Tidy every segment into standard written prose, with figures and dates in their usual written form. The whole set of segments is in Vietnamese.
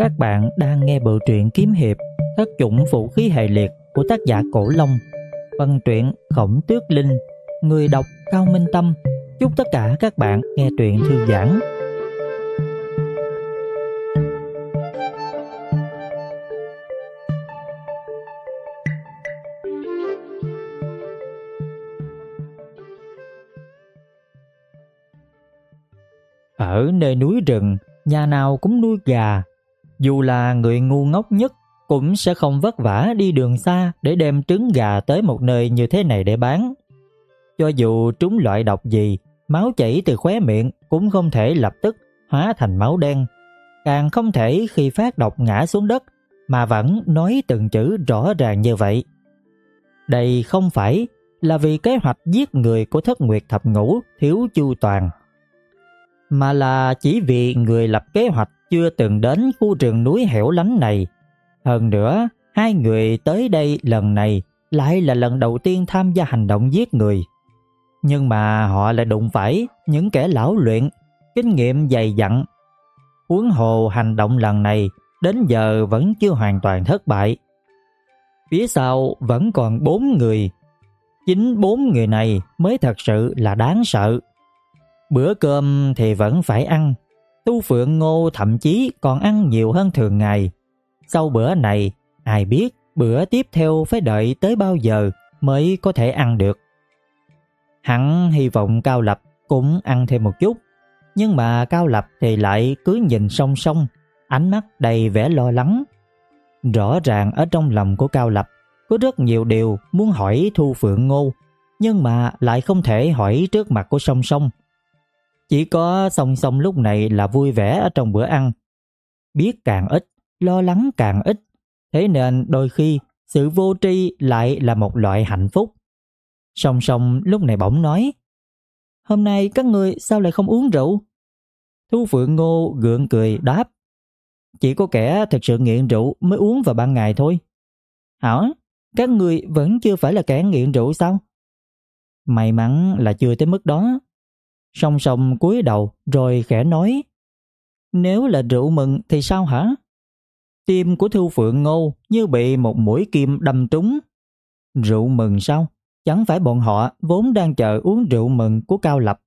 Các bạn đang nghe bộ truyện kiếm hiệp Thất chủng vũ khí hệ liệt của tác giả Cổ Long. Phần truyện Khổng Tước Linh. Người đọc Cao Minh Tâm. Chúc tất cả các bạn nghe truyện thư giãn. Ở nơi núi rừng, nhà nào cũng nuôi gà. Dù là người ngu ngốc nhất cũng sẽ không vất vả đi đường xa để đem trứng gà tới một nơi như thế này để bán. Cho dù trúng loại độc gì, máu chảy từ khóe miệng cũng không thể lập tức hóa thành máu đen. Càng không thể khi phát độc ngã xuống đất mà vẫn nói từng chữ rõ ràng như vậy. Đây không phải là vì kế hoạch giết người của Thất Nguyệt Thập Ngũ thiếu chu toàn, mà là chỉ vì người lập kế hoạch chưa từng đến khu rừng núi hẻo lánh này. Hơn nữa, hai người tới đây lần này lại là lần đầu tiên tham gia hành động giết người. Nhưng mà họ lại đụng phải những kẻ lão luyện, kinh nghiệm dày dặn. Huống hồ hành động lần này đến giờ vẫn chưa hoàn toàn thất bại. Phía sau vẫn còn 4 người. Chính 4 người này mới thật sự là đáng sợ. Bữa cơm thì vẫn phải ăn. Tu Phượng Ngô thậm chí còn ăn nhiều hơn thường ngày. Sau bữa này, ai biết bữa tiếp theo phải đợi tới bao giờ mới có thể ăn được. Hắn hy vọng Cao Lập cũng ăn thêm một chút, nhưng mà Cao Lập thì lại cứ nhìn song song, ánh mắt đầy vẻ lo lắng. Rõ ràng ở trong lòng của Cao Lập có rất nhiều điều muốn hỏi Thu Phượng Ngô, nhưng mà lại không thể hỏi trước mặt của Song Song. Chỉ có Song Song lúc này là vui vẻ ở trong bữa ăn. Biết càng ít, lo lắng càng ít, thế nên đôi khi sự vô tri lại là một loại hạnh phúc. Song Song lúc này bỗng nói: "Hôm nay các ngươi sao lại không uống rượu?" Thu Phượng Ngô gượng cười đáp: "Chỉ có kẻ thực sự nghiện rượu mới uống vào ban ngày thôi." "Hả? Các ngươi vẫn chưa phải là kẻ nghiện rượu sao?" "May mắn là chưa tới mức đó." Song Song cúi đầu rồi khẽ nói: "Nếu là rượu mừng thì sao hả?" Tim của Thu Phượng Ngô như bị một mũi kim đâm trúng. Rượu mừng sao? Chẳng phải bọn họ vốn đang chờ uống rượu mừng của Cao Lập.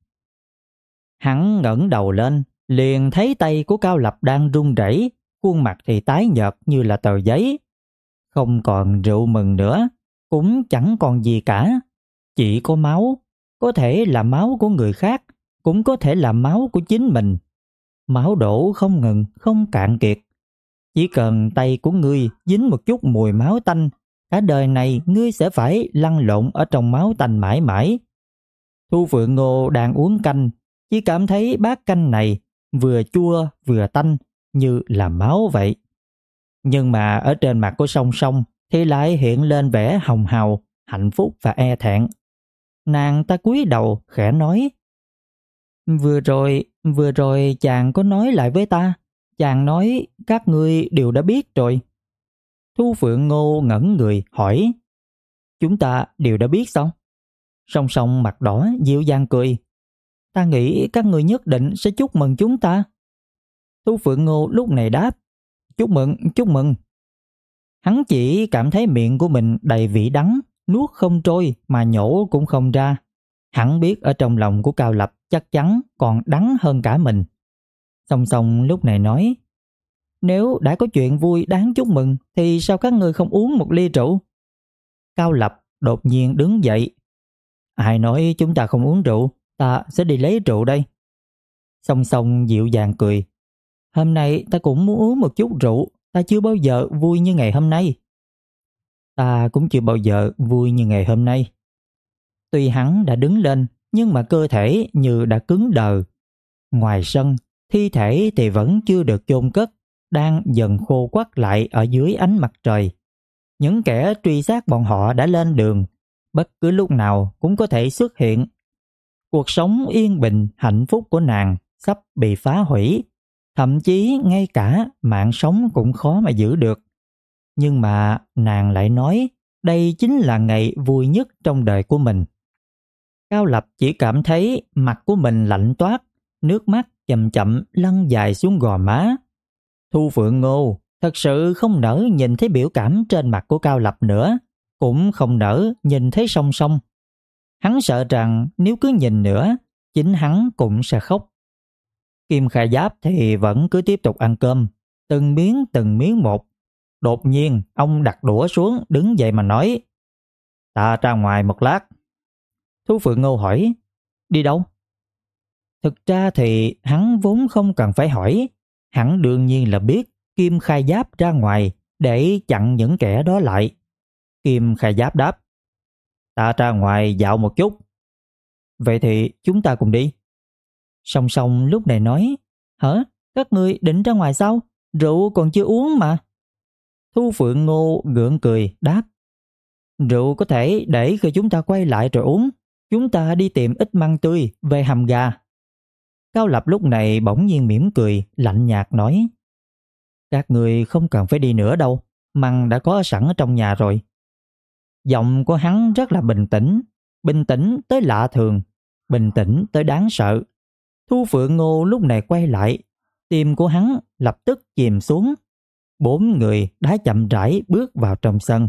Hắn ngẩng đầu lên, liền thấy tay của Cao Lập đang run rẩy, khuôn mặt thì tái nhợt như là tờ giấy. Không còn rượu mừng nữa, cũng chẳng còn gì cả. Chỉ có máu, có thể là máu của người khác, cũng có thể là máu của chính mình. Máu đổ không ngừng, không cạn kiệt. Chỉ cần tay của ngươi dính một chút mùi máu tanh, cả đời này ngươi sẽ phải lăn lộn ở trong máu tanh mãi mãi. Thu Phượng Ngô đang uống canh, chỉ cảm thấy bát canh này vừa chua vừa tanh như là máu vậy. Nhưng mà ở trên mặt của Song Song thì lại hiện lên vẻ hồng hào, hạnh phúc và e thẹn. Nàng ta cúi đầu khẽ nói: Vừa rồi chàng có nói lại với ta. Chàng nói các ngươi đều đã biết rồi." Thu Phượng Ngô ngẩn người hỏi: "Chúng ta đều đã biết sao?" Song Song mặt đỏ dịu dàng cười: "Ta nghĩ các ngươi nhất định sẽ chúc mừng chúng ta." Thu Phượng Ngô lúc này đáp: "Chúc mừng, chúc mừng." Hắn chỉ cảm thấy miệng của mình đầy vị đắng, nuốt không trôi mà nhổ cũng không ra. Hắn biết ở trong lòng của Cao Lập chắc chắn còn đắng hơn cả mình. Song Song lúc này nói: "Nếu đã có chuyện vui đáng chúc mừng thì sao các ngươi không uống một ly rượu?" Cao Lập đột nhiên đứng dậy: "Ai nói chúng ta không uống rượu, ta sẽ đi lấy rượu đây." Song Song dịu dàng cười: "Hôm nay ta cũng muốn uống một chút rượu, ta chưa bao giờ vui như ngày hôm nay." "Ta cũng chưa bao giờ vui như ngày hôm nay." Tuy hắn đã đứng lên, nhưng mà cơ thể như đã cứng đờ. Ngoài sân, thi thể thì vẫn chưa được chôn cất, đang dần khô quắt lại ở dưới ánh mặt trời. Những kẻ truy sát bọn họ đã lên đường, bất cứ lúc nào cũng có thể xuất hiện. Cuộc sống yên bình, hạnh phúc của nàng sắp bị phá hủy, thậm chí ngay cả mạng sống cũng khó mà giữ được. Nhưng mà nàng lại nói đây chính là ngày vui nhất trong đời của mình. Cao Lập chỉ cảm thấy mặt của mình lạnh toát, nước mắt chậm chậm lăn dài xuống gò má. Thu Phượng Ngô thật sự không nỡ nhìn thấy biểu cảm trên mặt của Cao Lập nữa, cũng không nỡ nhìn thấy Song Song. Hắn sợ rằng nếu cứ nhìn nữa, chính hắn cũng sẽ khóc. Kim Khai Giáp thì vẫn cứ tiếp tục ăn cơm, từng miếng một. Đột nhiên, ông đặt đũa xuống, đứng dậy mà nói: "Ta ra ngoài một lát." Thu Phượng Ngô hỏi: "Đi đâu?" Thực ra thì hắn vốn không cần phải hỏi, hắn đương nhiên là biết Kim Khai Giáp ra ngoài để chặn những kẻ đó lại. Kim Khai Giáp đáp: "Ta ra ngoài dạo một chút." "Vậy thì chúng ta cùng đi." Song Song lúc này nói: "Hả? Các ngươi định ra ngoài sao? Rượu còn chưa uống mà." Thu Phượng Ngô gượng cười đáp: "Rượu có thể để khi chúng ta quay lại rồi uống. Chúng ta đi tìm ít măng tươi về hầm gà." Cao Lập lúc này bỗng nhiên mỉm cười, lạnh nhạt nói: "Các người không cần phải đi nữa đâu, măng đã có sẵn ở trong nhà rồi." Giọng của hắn rất là bình tĩnh tới lạ thường, bình tĩnh tới đáng sợ. Thu Phượng Ngô lúc này quay lại, tim của hắn lập tức chìm xuống. 4 người đã chậm rãi bước vào trong sân.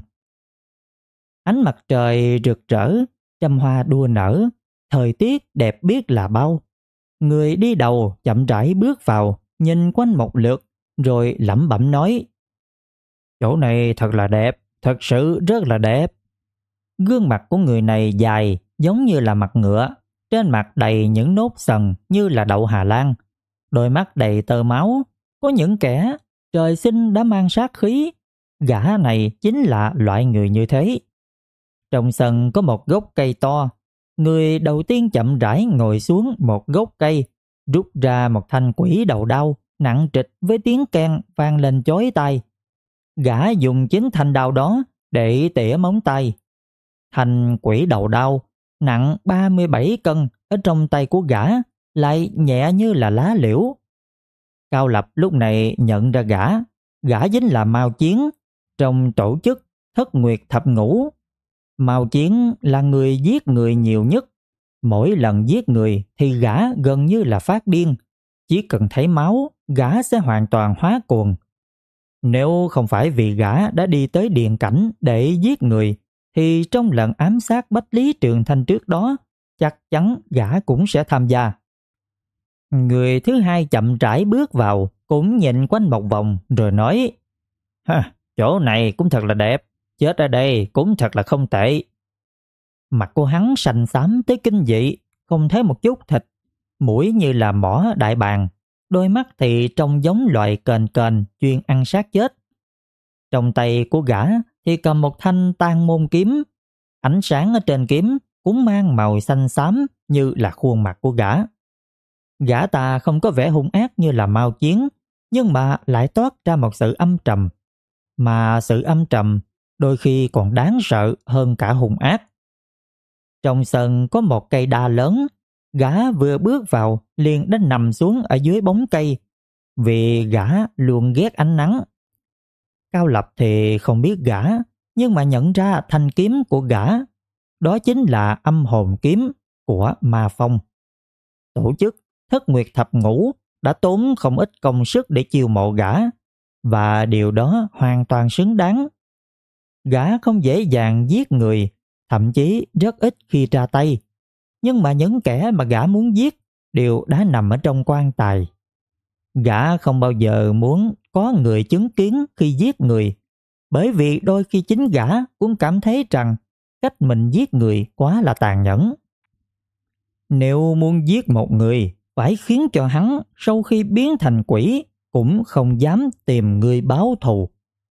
Ánh mặt trời rực rỡ, trăm hoa đua nở, thời tiết đẹp biết là bao. Người đi đầu chậm rãi bước vào, nhìn quanh một lượt, rồi lẩm bẩm nói: "Chỗ này thật là đẹp, thật sự rất là đẹp." Gương mặt của người này dài giống như là mặt ngựa, trên mặt đầy những nốt sần như là đậu Hà Lan, đôi mắt đầy tơ máu. Có những kẻ trời sinh đã mang sát khí, gã này chính là loại người như thế. Trong sân có một gốc cây to, người đầu tiên chậm rãi ngồi xuống một gốc cây, rút ra một thanh quỷ đầu đao nặng trịch với tiếng keng vang lên chói tai. Gã dùng chính thanh đao đó để tỉa móng tay. Thanh quỷ đầu đao nặng 37 cân ở trong tay của gã lại nhẹ như là lá liễu. Cao Lập lúc này nhận ra gã chính là Mao Chiến trong tổ chức Thất Nguyệt Thập Ngũ. Mao Chiến là người giết người nhiều nhất. Mỗi lần giết người thì gã gần như là phát điên. Chỉ cần thấy máu, gã sẽ hoàn toàn hóa cuồng. Nếu không phải vì gã đã đi tới điện cảnh để giết người, thì trong lần ám sát Bách Lý Trường Thanh trước đó, chắc chắn gã cũng sẽ tham gia. Người thứ hai chậm rãi bước vào, cũng nhìn quanh một vòng rồi nói: "Chỗ này cũng thật là đẹp, chết ở đây cũng thật là không tệ." Mặt của hắn sành xám tới kinh dị, không thấy một chút thịt, mũi như là mỏ đại bàng, đôi mắt thì trông giống loài kền chuyên ăn xác chết. Trong tay của gã thì cầm một thanh tang môn kiếm, ánh sáng ở trên kiếm cũng mang màu xanh xám như là khuôn mặt của gã. Gã ta không có vẻ hung ác như là Mao Chiến, nhưng mà lại toát ra một sự âm trầm, mà sự âm trầm đôi khi còn đáng sợ hơn cả hung ác. Trong sân có một cây đa lớn, gã vừa bước vào liền đã nằm xuống ở dưới bóng cây, vì gã luôn ghét ánh nắng. Cao Lập thì không biết gã, nhưng mà nhận ra thanh kiếm của gã, đó chính là Âm Hồn Kiếm của Ma Phong. Tổ chức Thất Nguyệt Thập Ngũ đã tốn không ít công sức để chiêu mộ gã, và điều đó hoàn toàn xứng đáng. Gã không dễ dàng giết người, thậm chí rất ít khi ra tay, nhưng mà những kẻ mà gã muốn giết đều đã nằm ở trong quan tài. Gã không bao giờ muốn có người chứng kiến khi giết người, bởi vì đôi khi chính gã cũng cảm thấy rằng cách mình giết người quá là tàn nhẫn. Nếu muốn giết một người, phải khiến cho hắn sau khi biến thành quỷ cũng không dám tìm người báo thù.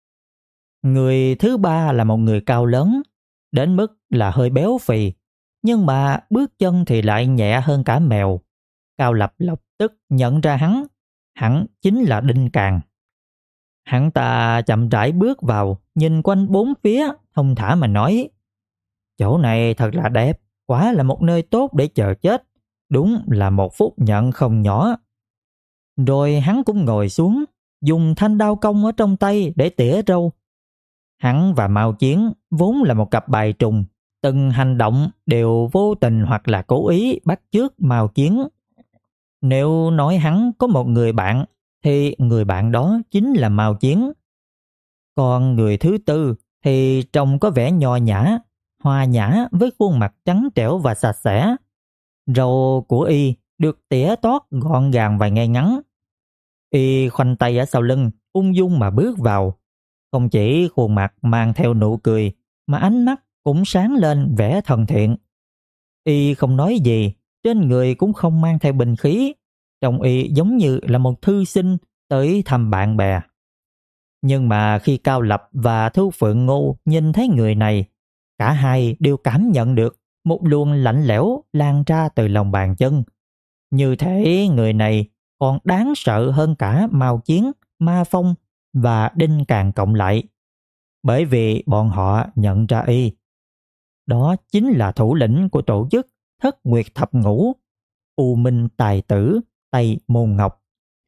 Người thứ ba là một người cao lớn, đến mức là hơi béo phì, nhưng mà bước chân thì lại nhẹ hơn cả mèo. Cao Lập lập tức nhận ra hắn chính là Đinh Càn. Hắn ta chậm rãi bước vào, nhìn quanh bốn phía, thông thả mà nói: "Chỗ này thật là đẹp, quả là một nơi tốt để chờ chết, đúng là một phúc nhận không nhỏ." Rồi hắn cũng ngồi xuống, dùng thanh đao công ở trong tay để tỉa râu. Hắn và Mao Chiến vốn là một cặp bài trùng, từng hành động đều vô tình hoặc là cố ý bắt chước Mao Chiến. Nếu nói hắn có một người bạn, thì người bạn đó chính là Mao Chiến. Còn người thứ tư thì trông có vẻ nho nhã, hòa nhã với khuôn mặt trắng trẻo và sạch sẽ. Râu của y được tỉa tót gọn gàng và ngay ngắn. Y khoanh tay ở sau lưng, ung dung mà bước vào. Không chỉ khuôn mặt mang theo nụ cười, mà ánh mắt cũng sáng lên vẻ thân thiện. Y không nói gì, trên người cũng không mang theo binh khí. Trông y giống như là một thư sinh tới thăm bạn bè. Nhưng mà khi Cao Lập và Thu Phượng Ngô nhìn thấy người này, cả hai đều cảm nhận được một luồng lạnh lẽo lan ra từ lòng bàn chân. Như thể người này còn đáng sợ hơn cả Mao Chiến, Ma Phong và Đinh Càn cộng lại. Bởi vì bọn họ nhận ra y. Đó chính là thủ lĩnh của tổ chức Thất Nguyệt Thập Ngũ, U Minh Tài Tử Tây Môn Ngọc.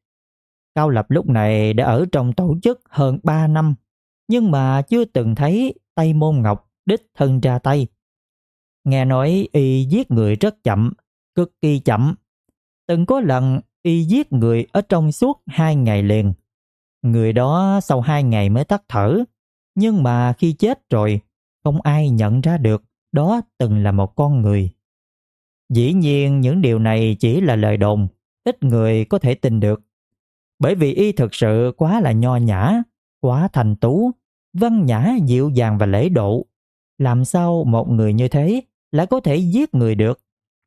Cao Lập lúc này đã ở trong tổ chức hơn 3 năm, nhưng mà chưa từng thấy Tây Môn Ngọc đích thân ra tay. Nghe nói y giết người rất chậm, cực kỳ chậm. Từng có lần y giết người ở trong suốt 2 ngày liền. Người đó sau 2 ngày mới tắt thở, nhưng mà khi chết rồi, không ai nhận ra được đó từng là một con người. Dĩ nhiên những điều này chỉ là lời đồn, ít người có thể tin được. Bởi vì y thực sự quá là nho nhã, quá thành tú, văn nhã, dịu dàng và lễ độ. Làm sao một người như thế lại có thể giết người được?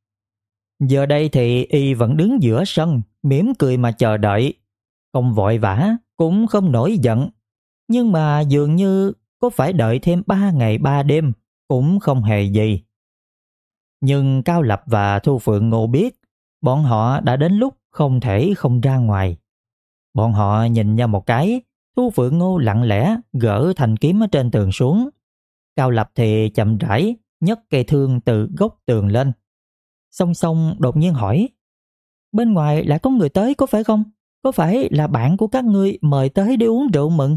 Giờ đây thì y vẫn đứng giữa sân, mỉm cười mà chờ đợi. Không vội vã, cũng không nổi giận. Nhưng mà dường như có phải đợi thêm 3 ngày 3 đêm cũng không hề gì. Nhưng Cao Lập và Thu Phượng Ngô biết bọn họ đã đến lúc không thể không ra ngoài. Bọn họ nhìn nhau một cái, Thu Phượng Ngô lặng lẽ gỡ thanh kiếm ở trên tường xuống. Cao Lập thì chậm rãi nhấc cây thương từ gốc tường lên. Song Song đột nhiên hỏi: bên ngoài lại có người tới có phải không? Có phải là bạn của các ngươi mời tới để uống rượu mừng?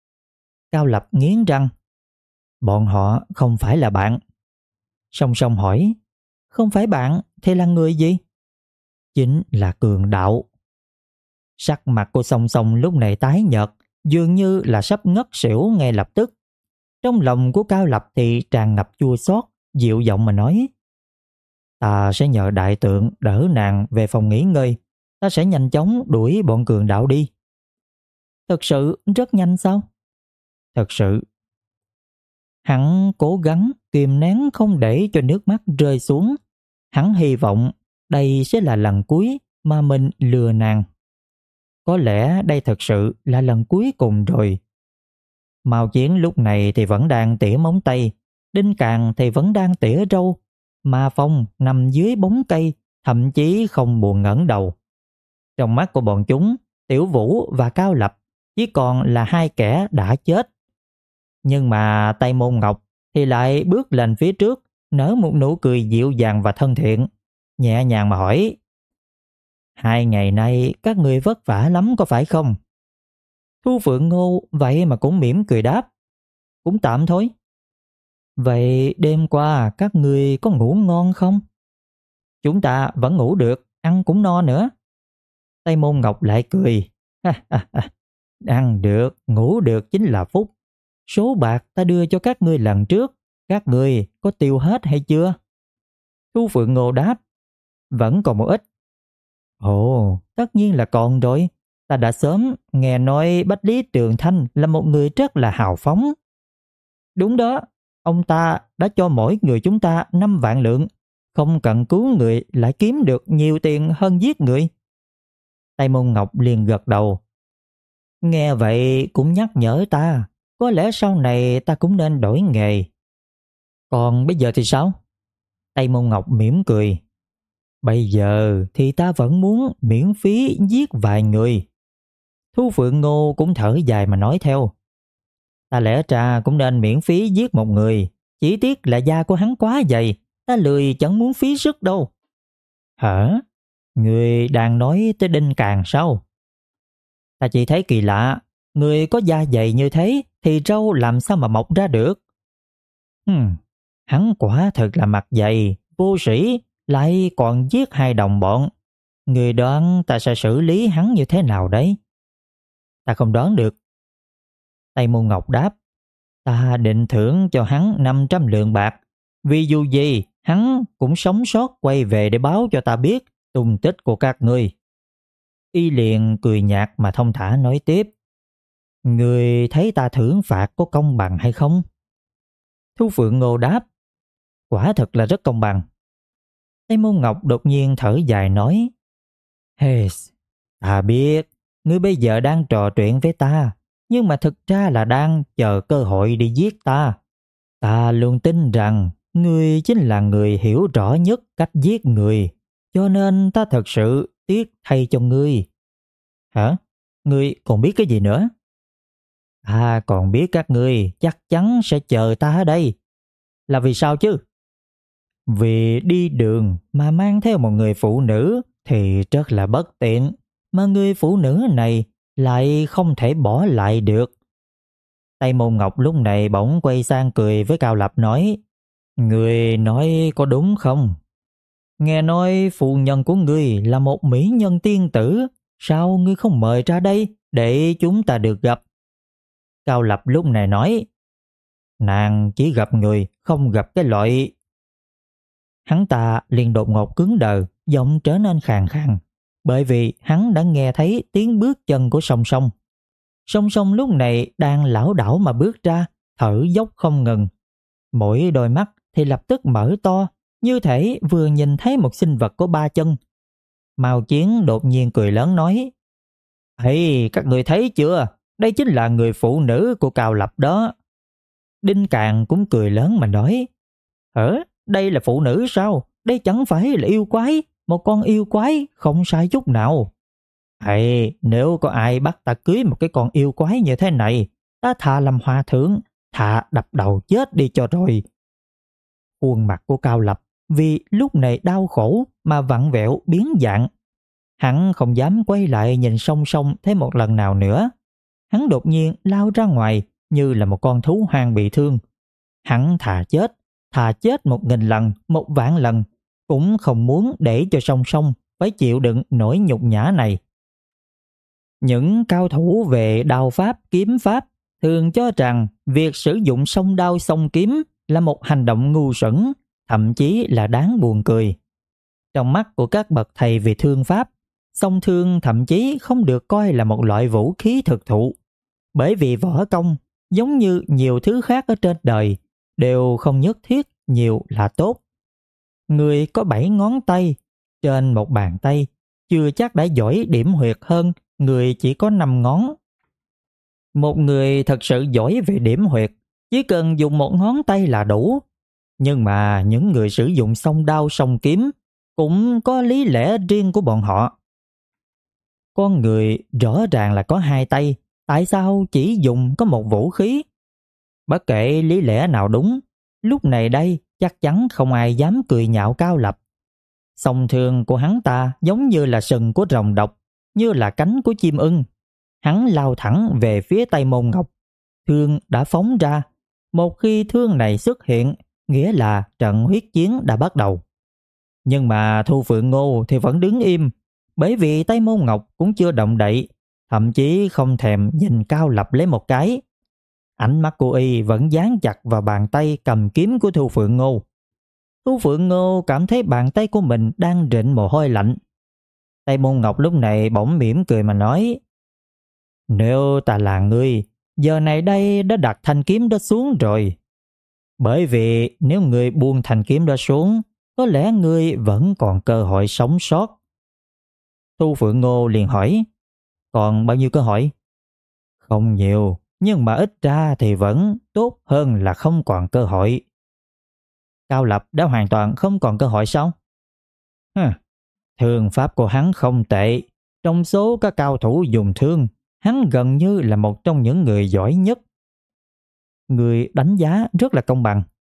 Cao Lập nghiến răng: bọn họ không phải là bạn. Song Song hỏi: không phải bạn thì là người gì? Chính là cường đạo. Sắc mặt của Song Song lúc này tái nhợt, dường như là sắp ngất xỉu ngay lập tức. Trong lòng của Cao Lập thì tràn ngập chua xót, dịu giọng mà nói: ta sẽ nhờ đại tượng đỡ nàng về phòng nghỉ ngơi. Ta sẽ nhanh chóng đuổi bọn cường đạo đi. Thật sự rất nhanh sao? Thật sự. Hắn cố gắng kìm nén không để cho nước mắt rơi xuống. Hắn hy vọng đây sẽ là lần cuối mà mình lừa nàng. Có lẽ đây thật sự là lần cuối cùng rồi. Mao Chiến lúc này thì vẫn đang tỉa móng tay, Đinh Càn thì vẫn đang tỉa râu, Ma Phong nằm dưới bóng cây, thậm chí không buồn ngẩng đầu. Trong mắt của bọn chúng, Tiểu Vũ và Cao Lập chỉ còn là hai kẻ đã chết. Nhưng mà Tây Môn Ngọc thì lại bước lên phía trước, nở một nụ cười dịu dàng và thân thiện, nhẹ nhàng mà hỏi: 2 ngày nay các người vất vả lắm có phải không? Thu Phượng Ngô vậy mà cũng mỉm cười đáp: cũng tạm thôi. Vậy đêm qua các người có ngủ ngon không? Chúng ta vẫn ngủ được, ăn cũng no nữa. Tây Môn Ngọc lại cười: ăn được, ngủ được chính là phúc. Số bạc ta đưa cho các ngươi lần trước, các ngươi có tiêu hết hay chưa? Thu Phượng Ngô đáp: vẫn còn một ít. Ồ, tất nhiên là còn rồi. Ta đã sớm nghe nói Bách Lý Trường Thanh là một người rất là hào phóng. Đúng đó, ông ta đã cho mỗi người chúng ta 5 vạn lượng, không cần cứu người lại kiếm được nhiều tiền hơn giết người. Tây Môn Ngọc liền gật đầu. Nghe vậy cũng nhắc nhở ta, có lẽ sau này ta cũng nên đổi nghề. Còn bây giờ thì sao? Tây Môn Ngọc mỉm cười. Bây giờ thì ta vẫn muốn miễn phí giết vài người. Thu Phượng Ngô cũng thở dài mà nói theo. Ta lẽ ra cũng nên miễn phí giết một người, chỉ tiếc là da của hắn quá dày, ta lười chẳng muốn phí sức đâu. Hả? Người đang nói tới Đinh Càn sao? Ta chỉ thấy kỳ lạ, người có da dày như thế thì râu làm sao mà mọc ra được? Hắn quả thật là mặt dày, vô sĩ, lại còn giết 2 đồng bọn. Người đoán ta sẽ xử lý hắn như thế nào đấy? ta không đoán được. Tây Môn Ngọc đáp, ta định thưởng cho hắn 500 lượng bạc, vì dù gì hắn cũng sống sót quay về để báo cho ta biết tung tích của các ngươi. Y liền cười nhạt mà thông thả nói tiếp, ngươi thấy ta thưởng phạt có công bằng hay không? Thu Phượng Ngô đáp, quả thật là rất công bằng. Tây Môn Ngọc đột nhiên thở dài nói, hey, ta biết ngươi bây giờ đang trò chuyện với ta, nhưng mà thực ra là đang chờ cơ hội đi giết ta. Ta luôn tin rằng ngươi chính là người hiểu rõ nhất cách giết người, cho nên ta thật sự tiếc thay cho ngươi. Hả? Ngươi còn biết cái gì nữa? Ta còn biết các ngươi chắc chắn sẽ chờ ta ở đây. Là vì sao chứ? Vì đi đường mà mang theo một người phụ nữ thì rất là bất tiện, mà người phụ nữ này lại không thể bỏ lại được. Tây Môn Ngọc lúc này bỗng quay sang cười với Cao Lập nói, người nói có đúng không? Nghe nói phu nhân của ngươi là một mỹ nhân tiên tử, sao ngươi không mời ra đây để chúng ta được gặp? Cao Lập lúc này nói, nàng chỉ gặp người, không gặp cái loại. Hắn ta liền đột ngột cứng đờ, giọng trở nên khàn khàn, bởi vì hắn đã nghe thấy tiếng bước chân của Song Song. Song Song lúc này đang lảo đảo mà bước ra, thở dốc không ngừng. Mỗi đôi mắt thì lập tức mở to, như thể vừa nhìn thấy một sinh vật có 3 chân. Mao Chiến đột nhiên cười lớn nói, hey, các người thấy chưa? Đây chính là người phụ nữ của Cao Lập đó. Đinh Càn cũng cười lớn mà nói, đây là phụ nữ sao? Đây chẳng phải là yêu quái, một con yêu quái không sai chút nào. Hay, nếu có ai bắt ta cưới một cái con yêu quái như thế này, ta thà làm hòa thượng, thà đập đầu chết đi cho rồi. Khuôn mặt của Cao Lập vì lúc này đau khổ mà vặn vẹo biến dạng. Hắn không dám quay lại nhìn Song Song thêm một lần nào nữa. Hắn đột nhiên lao ra ngoài như là một con thú hoang bị thương. Hắn thà chết 1000 lần, 1.000.000 lần, cũng không muốn để cho Song Song phải chịu đựng nỗi nhục nhã này. Những cao thủ về đao pháp, kiếm pháp thường cho rằng việc sử dụng song đao song kiếm là một hành động ngu xuẩn, thậm chí là đáng buồn cười. Trong mắt của các bậc thầy về thương pháp, song thương thậm chí không được coi là một loại vũ khí thực thụ, bởi vì võ công, giống như nhiều thứ khác ở trên đời, đều không nhất thiết nhiều là tốt. Người có 7 ngón tay trên một bàn tay chưa chắc đã giỏi điểm huyệt hơn người chỉ có 5 ngón. Một người thật sự giỏi về điểm huyệt chỉ cần dùng một ngón tay là đủ. Nhưng mà những người sử dụng song đao song kiếm cũng có lý lẽ riêng của bọn họ. Con người rõ ràng là có 2 tay, tại sao chỉ dùng có một vũ khí? Bất kể lý lẽ nào đúng, lúc này đây chắc chắn không ai dám cười nhạo Cao Lập. Song thương của hắn ta giống như là sừng của rồng độc, như là cánh của chim ưng. Hắn lao thẳng về phía Tây Môn Ngọc. Thương đã phóng ra. Một khi thương này xuất hiện, nghĩa là trận huyết chiến đã bắt đầu. Nhưng mà Thu Phượng Ngô thì vẫn đứng im, bởi vì Tây Môn Ngọc cũng chưa động đậy, thậm chí không thèm nhìn Cao Lập lấy một cái. Ánh mắt của y vẫn dán chặt vào bàn tay cầm kiếm của Thu Phượng Ngô. Thu Phượng Ngô cảm thấy bàn tay của mình đang rịn mồ hôi lạnh. Tây Môn Ngọc lúc này bỗng mỉm cười mà nói, nếu ta là ngươi, giờ này đây đã đặt thanh kiếm đó xuống rồi. Bởi vì nếu ngươi buông thanh kiếm đó xuống, có lẽ ngươi vẫn còn cơ hội sống sót. Thu Phượng Ngô liền hỏi, còn bao nhiêu cơ hội? Không nhiều, nhưng mà ít ra thì vẫn tốt hơn là không còn cơ hội. Cao Lập đã hoàn toàn không còn cơ hội sao? Thương pháp của hắn không tệ. Trong số các cao thủ dùng thương, hắn gần như là một trong những người giỏi nhất. Người đánh giá rất là công bằng.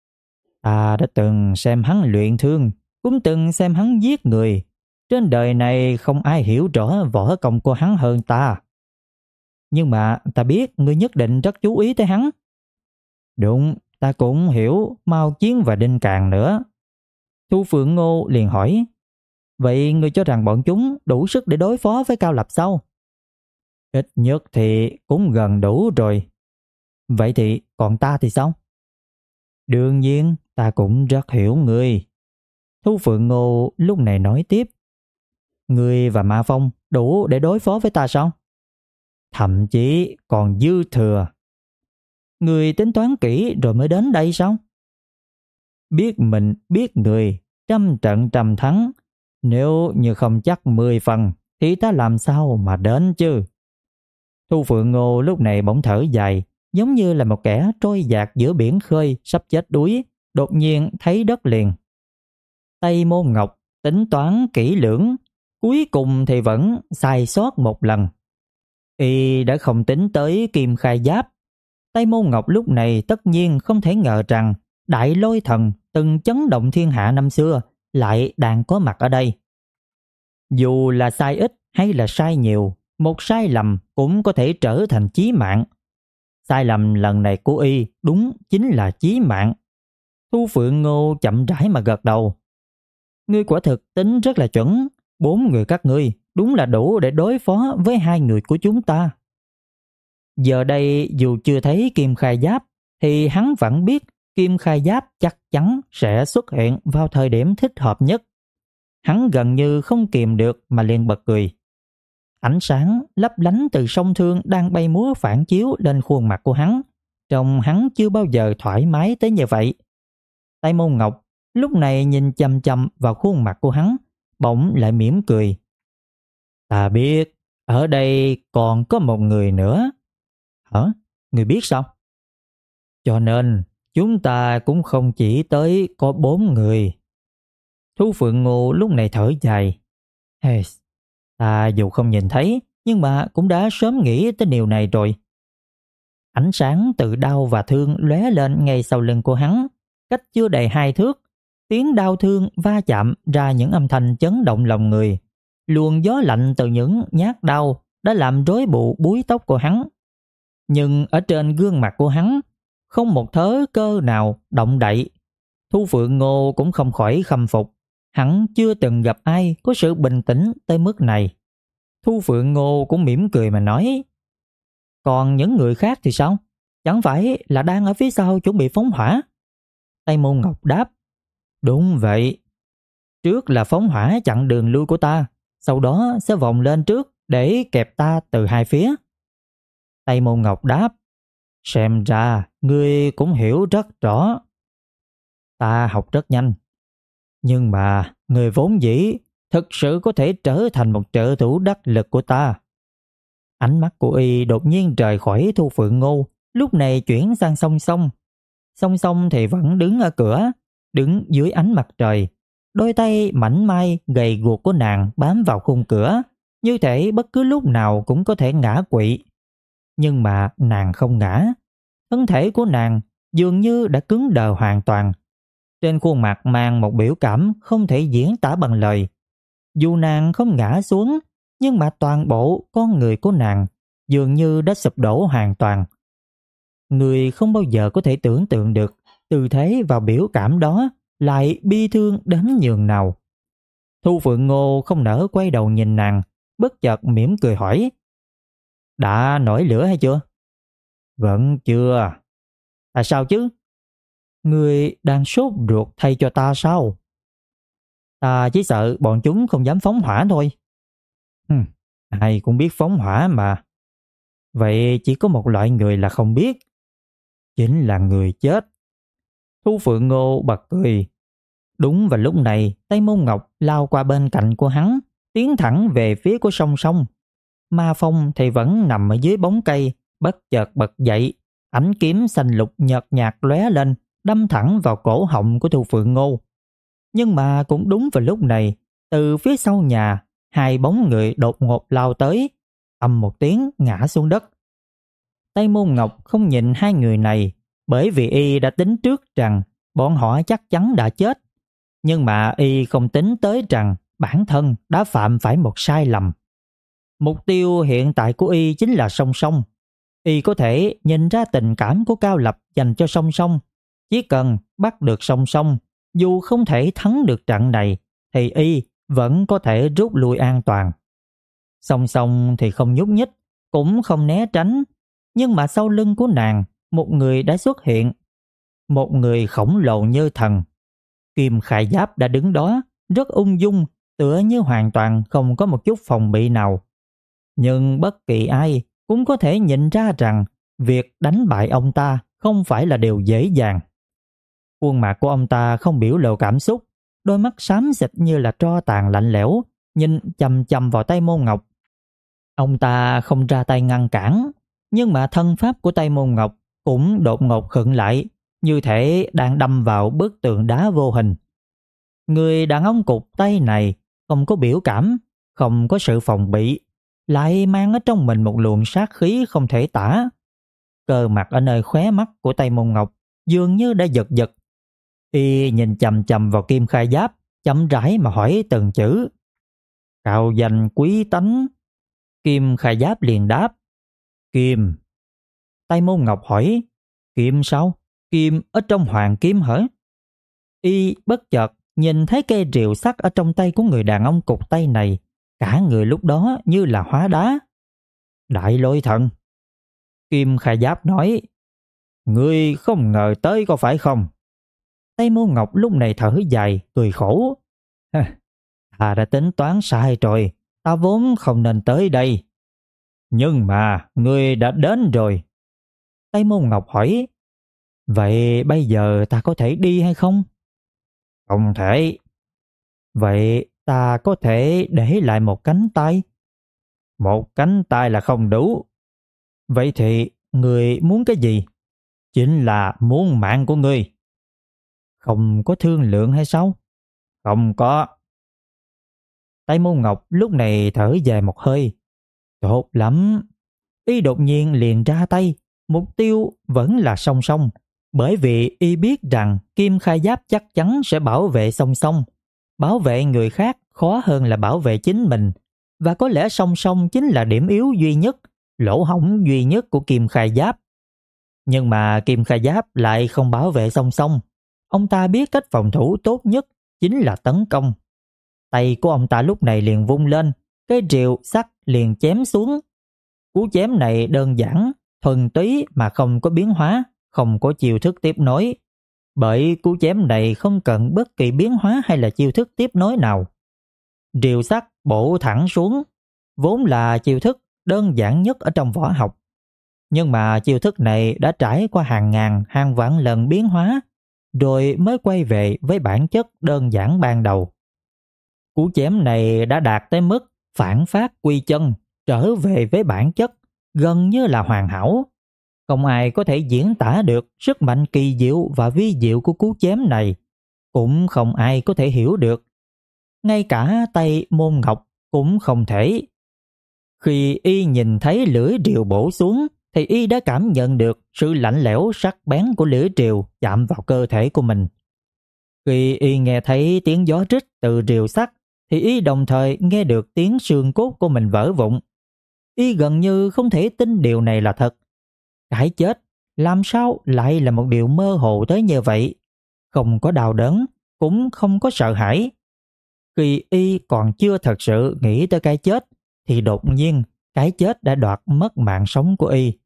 Ta đã từng xem hắn luyện thương, cũng từng xem hắn giết người. Trên đời này không ai hiểu rõ võ công của hắn hơn ta. Nhưng mà ta biết ngươi nhất định rất chú ý tới hắn. Đúng, ta cũng hiểu Mao Chiến và Đinh Càn nữa. Thu Phượng Ngô liền hỏi, vậy ngươi cho rằng bọn chúng đủ sức để đối phó với Cao Lập sao? Ít nhất thì cũng gần đủ rồi. Vậy thì còn ta thì sao? Đương nhiên ta cũng rất hiểu ngươi. Thu Phượng Ngô lúc này nói tiếp. Ngươi và Ma Phong đủ để đối phó với ta sao? Thậm chí còn dư thừa. Ngươi tính toán kỹ rồi mới đến đây sao? Biết mình biết người, trăm trận trăm thắng. Nếu như không chắc 10 phần thì ta làm sao mà đến chứ? Thu Phượng Ngô lúc này bỗng thở dài, giống như là một kẻ trôi dạt giữa biển khơi sắp chết đuối, đột nhiên thấy đất liền. Tây Môn Ngọc tính toán kỹ lưỡng, cuối cùng thì vẫn sai sót một lần. Y đã không tính tới Kim Khai Giáp. Tây Môn Ngọc lúc này tất nhiên không thể ngờ rằng Đại Lôi Thần từng chấn động thiên hạ năm xưa lại đang có mặt ở đây. Dù là sai ít hay là sai nhiều, một sai lầm cũng có thể trở thành chí mạng. Sai lầm lần này của Y đúng chính là chí mạng. Thu Phượng Ngô chậm rãi mà gật đầu. Ngươi quả thực tính rất là chuẩn. 4 người các ngươi đúng là đủ để đối phó với 2 người của chúng ta. Giờ đây dù chưa thấy Kim Khai Giáp thì hắn vẫn biết Kim Khai Giáp chắc chắn sẽ xuất hiện vào thời điểm thích hợp nhất. Hắn gần như không kìm được mà liền bật cười. Ánh sáng lấp lánh từ song thương đang bay múa phản chiếu lên khuôn mặt của hắn. Trông hắn chưa bao giờ thoải mái tới như vậy. Tây Môn Ngọc lúc này nhìn chằm chằm vào khuôn mặt của hắn, bỗng lại mỉm cười. Ta biết, ở đây còn có một người nữa. Hả? Người biết sao? Cho nên, chúng ta cũng không chỉ tới có 4 người. Thu Phượng Ngô lúc này thở dài. Hey, ta dù không nhìn thấy, nhưng mà cũng đã sớm nghĩ tới điều này rồi. Ánh sáng từ đao và thương lóe lên ngay sau lưng của hắn, cách chưa đầy 2 thước. Tiếng đao thương va chạm ra những âm thanh chấn động lòng người. Luồng gió lạnh từ những nhát đao đã làm rối bù búi tóc của hắn. Nhưng ở trên gương mặt của hắn, không một thớ cơ nào động đậy. Thu Phượng Ngô cũng không khỏi khâm phục. Hắn chưa từng gặp ai có sự bình tĩnh tới mức này. Thu Phượng Ngô cũng mỉm cười mà nói. Còn những người khác thì sao? Chẳng phải là đang ở phía sau chuẩn bị phóng hỏa? Tây Môn Ngọc đáp. Đúng vậy. Trước là phóng hỏa chặn đường lui của ta, sau đó sẽ vòng lên trước để kẹp ta từ hai phía. Tây Môn Ngọc đáp. Xem ra ngươi cũng hiểu rất rõ. Ta học rất nhanh. Nhưng mà người vốn dĩ thực sự có thể trở thành một trợ thủ đắc lực của ta. Ánh mắt của Y đột nhiên rời khỏi Thu Phượng Ngô, lúc này chuyển sang Song Song. Song Song thì vẫn đứng ở cửa, đứng dưới ánh mặt trời. Đôi tay mảnh mai gầy guộc của nàng bám vào khung cửa, như thể bất cứ lúc nào cũng có thể ngã quỵ. Nhưng mà nàng không ngã. Thân thể của nàng dường như đã cứng đờ hoàn toàn. Trên khuôn mặt mang một biểu cảm không thể diễn tả bằng lời. Dù nàng không ngã xuống, nhưng mà toàn bộ con người của nàng dường như đã sụp đổ hoàn toàn. Người không bao giờ có thể tưởng tượng được tư thế và biểu cảm đó lại bi thương đến nhường nào. Thu Phượng Ngô không nỡ quay đầu nhìn nàng, bất chợt mỉm cười hỏi. Đã nổi lửa hay chưa? Vẫn chưa. Tại sao chứ? Người đang sốt ruột thay cho ta sao? Ta chỉ sợ bọn chúng không dám phóng hỏa thôi. Ai cũng biết phóng hỏa mà. Vậy chỉ có một loại người là không biết. Chính là người chết. Thu Phượng Ngô bật cười. Đúng vào lúc này, Tây Môn Ngọc lao qua bên cạnh của hắn, tiến thẳng về phía của Song Song. Ma Phong thì vẫn nằm ở dưới bóng cây, bất chợt bật dậy, ánh kiếm xanh lục nhợt nhạt lóe lên, đâm thẳng vào cổ họng của Thu Phượng Ngô. Nhưng mà cũng đúng vào lúc này, từ phía sau nhà, hai bóng người đột ngột lao tới, ầm một tiếng ngã xuống đất. Tây Môn Ngọc không nhìn hai người này, bởi vì Y đã tính trước rằng bọn họ chắc chắn đã chết. Nhưng mà Y không tính tới rằng bản thân đã phạm phải một sai lầm. Mục tiêu hiện tại của Y chính là Song Song. Y có thể nhìn ra tình cảm của Cao Lập dành cho Song Song. Chỉ cần bắt được Song Song, dù không thể thắng được trận này, thì Y vẫn có thể rút lui an toàn. Song Song thì không nhúc nhích, cũng không né tránh, nhưng mà sau lưng của nàng, một người đã xuất hiện. Một người khổng lồ như thần. Kim Khải Giáp đã đứng đó, rất ung dung, tựa như hoàn toàn không có một chút phòng bị nào. Nhưng bất kỳ ai cũng có thể nhìn ra rằng việc đánh bại ông ta không phải là điều dễ dàng. Khuôn mặt của ông ta không biểu lộ cảm xúc, đôi mắt xám xịt như là tro tàn lạnh lẽo, nhìn chằm chằm vào Tây Môn Ngọc. Ông ta không ra tay ngăn cản, nhưng mà thân pháp của Tây Môn Ngọc cũng đột ngột khựng lại, như thể đang đâm vào bức tường đá vô hình. Người đàn ông cụt tay này không có biểu cảm, không có sự phòng bị, lại mang ở trong mình một luồng sát khí không thể tả. Cơ mặt ở nơi khóe mắt của Tây Môn Ngọc dường như đã giật giật. Y nhìn chằm chằm vào Kim Khai Giáp, chậm rãi mà hỏi từng chữ. Cao danh quý tánh. Kim Khai Giáp liền đáp. Kim. Tây Môn Ngọc hỏi. Kim sao? Kim ở trong hoàng kiếm hả? Y bất chợt nhìn thấy cây rìu sắt ở trong tay của người đàn ông cụt tay này, cả người lúc đó như là hóa đá. Đại lôi thần. Kim Khai Giáp nói. Ngươi không ngờ tới có phải không? Tây Môn Ngọc lúc này thở dài, cười khổ. Ta đã tính toán sai rồi, ta vốn không nên tới đây. Nhưng mà ngươi đã đến rồi. Tây Môn Ngọc hỏi. Vậy bây giờ ta có thể đi hay không? Không thể. Vậy ta có thể để lại một cánh tay? Một cánh tay là không đủ. Vậy thì ngươi muốn cái gì? Chính là muốn mạng của ngươi. Không có thương lượng hay sao? Không có. Tây Môn Ngọc lúc này thở dài một hơi. Tốt lắm. Y đột nhiên liền ra tay, mục tiêu vẫn là song song, bởi vì y biết rằng Kim Khai Giáp chắc chắn sẽ bảo vệ song song. Bảo vệ người khác khó hơn là bảo vệ chính mình, và có lẽ song song chính là điểm yếu duy nhất, lỗ hổng duy nhất của Kim Khai Giáp. Nhưng mà Kim Khai Giáp lại không bảo vệ song song. Ông ta biết cách phòng thủ tốt nhất chính là tấn công. Tay của ông ta lúc này liền vung lên, cái rìu sắt liền chém xuống. Cú chém này đơn giản, thuần túy mà không có biến hóa, không có chiêu thức tiếp nối. Bởi cú chém này không cần bất kỳ biến hóa hay là chiêu thức tiếp nối nào. Rìu sắt bổ thẳng xuống, vốn là chiêu thức đơn giản nhất ở trong võ học. Nhưng mà chiêu thức này đã trải qua hàng ngàn, hàng vạn lần biến hóa, rồi mới quay về với bản chất đơn giản ban đầu. Cú chém này đã đạt tới mức phản phát quy chân, trở về với bản chất, gần như là hoàn hảo. Không ai có thể diễn tả được sức mạnh kỳ diệu và vi diệu của cú chém này, cũng không ai có thể hiểu được. Ngay cả Tây Môn Ngọc cũng không thể. Khi y nhìn thấy lưỡi rìu bổ xuống, thì y đã cảm nhận được sự lạnh lẽo sắc bén của lưỡi rìu chạm vào cơ thể của mình. Khi y nghe thấy tiếng gió rít từ rìu sắt, thì y đồng thời nghe được tiếng xương cốt của mình vỡ vụn. Y gần như không thể tin điều này là thật. Cái chết làm sao lại là một điều mơ hồ tới như vậy? Không có đau đớn, cũng không có sợ hãi. Khi y còn chưa thật sự nghĩ tới cái chết, thì đột nhiên cái chết đã đoạt mất mạng sống của y.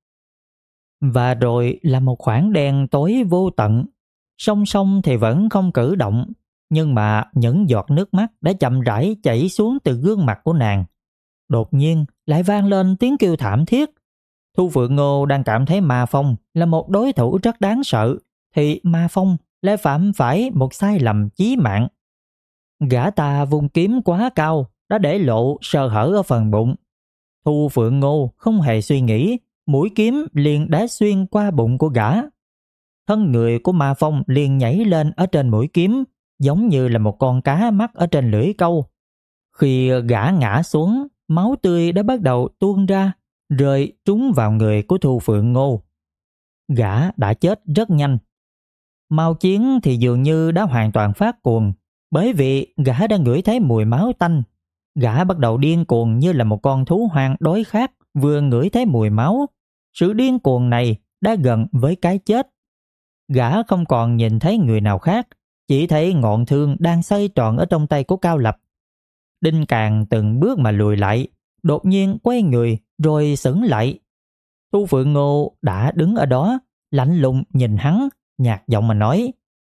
Và rồi là một khoảng đen tối vô tận. Song song thì vẫn không cử động, nhưng mà những giọt nước mắt đã chậm rãi chảy xuống từ gương mặt của nàng. Đột nhiên lại vang lên tiếng kêu thảm thiết. Thu Phượng Ngô đang cảm thấy Ma Phong là một đối thủ rất đáng sợ, thì Ma Phong lại phạm phải một sai lầm chí mạng. Gã ta vung kiếm quá cao, đã để lộ sơ hở ở phần bụng. Thu Phượng Ngô không hề suy nghĩ, mũi kiếm liền đã xuyên qua bụng của gã. Thân người của Ma Phong liền nhảy lên ở trên mũi kiếm, giống như là một con cá mắc ở trên lưỡi câu. Khi gã ngã xuống, máu tươi đã bắt đầu tuôn ra, rơi trúng vào người của Thu Phượng Ngô. Gã đã chết rất nhanh. Mao Chiến thì dường như đã hoàn toàn phát cuồng, bởi vì gã đã ngửi thấy mùi máu tanh. Gã bắt đầu điên cuồng như là một con thú hoang đói khát vừa ngửi thấy mùi máu. Sự điên cuồng này đã gần với cái chết. Gã không còn nhìn thấy người nào khác, chỉ thấy ngọn thương đang xoay tròn ở trong tay của Cao Lập. Đinh Càn từng bước mà lùi lại, đột nhiên quay người rồi sững lại. Thu Phượng Ngô đã đứng ở đó, lạnh lùng nhìn hắn, nhạt giọng mà nói: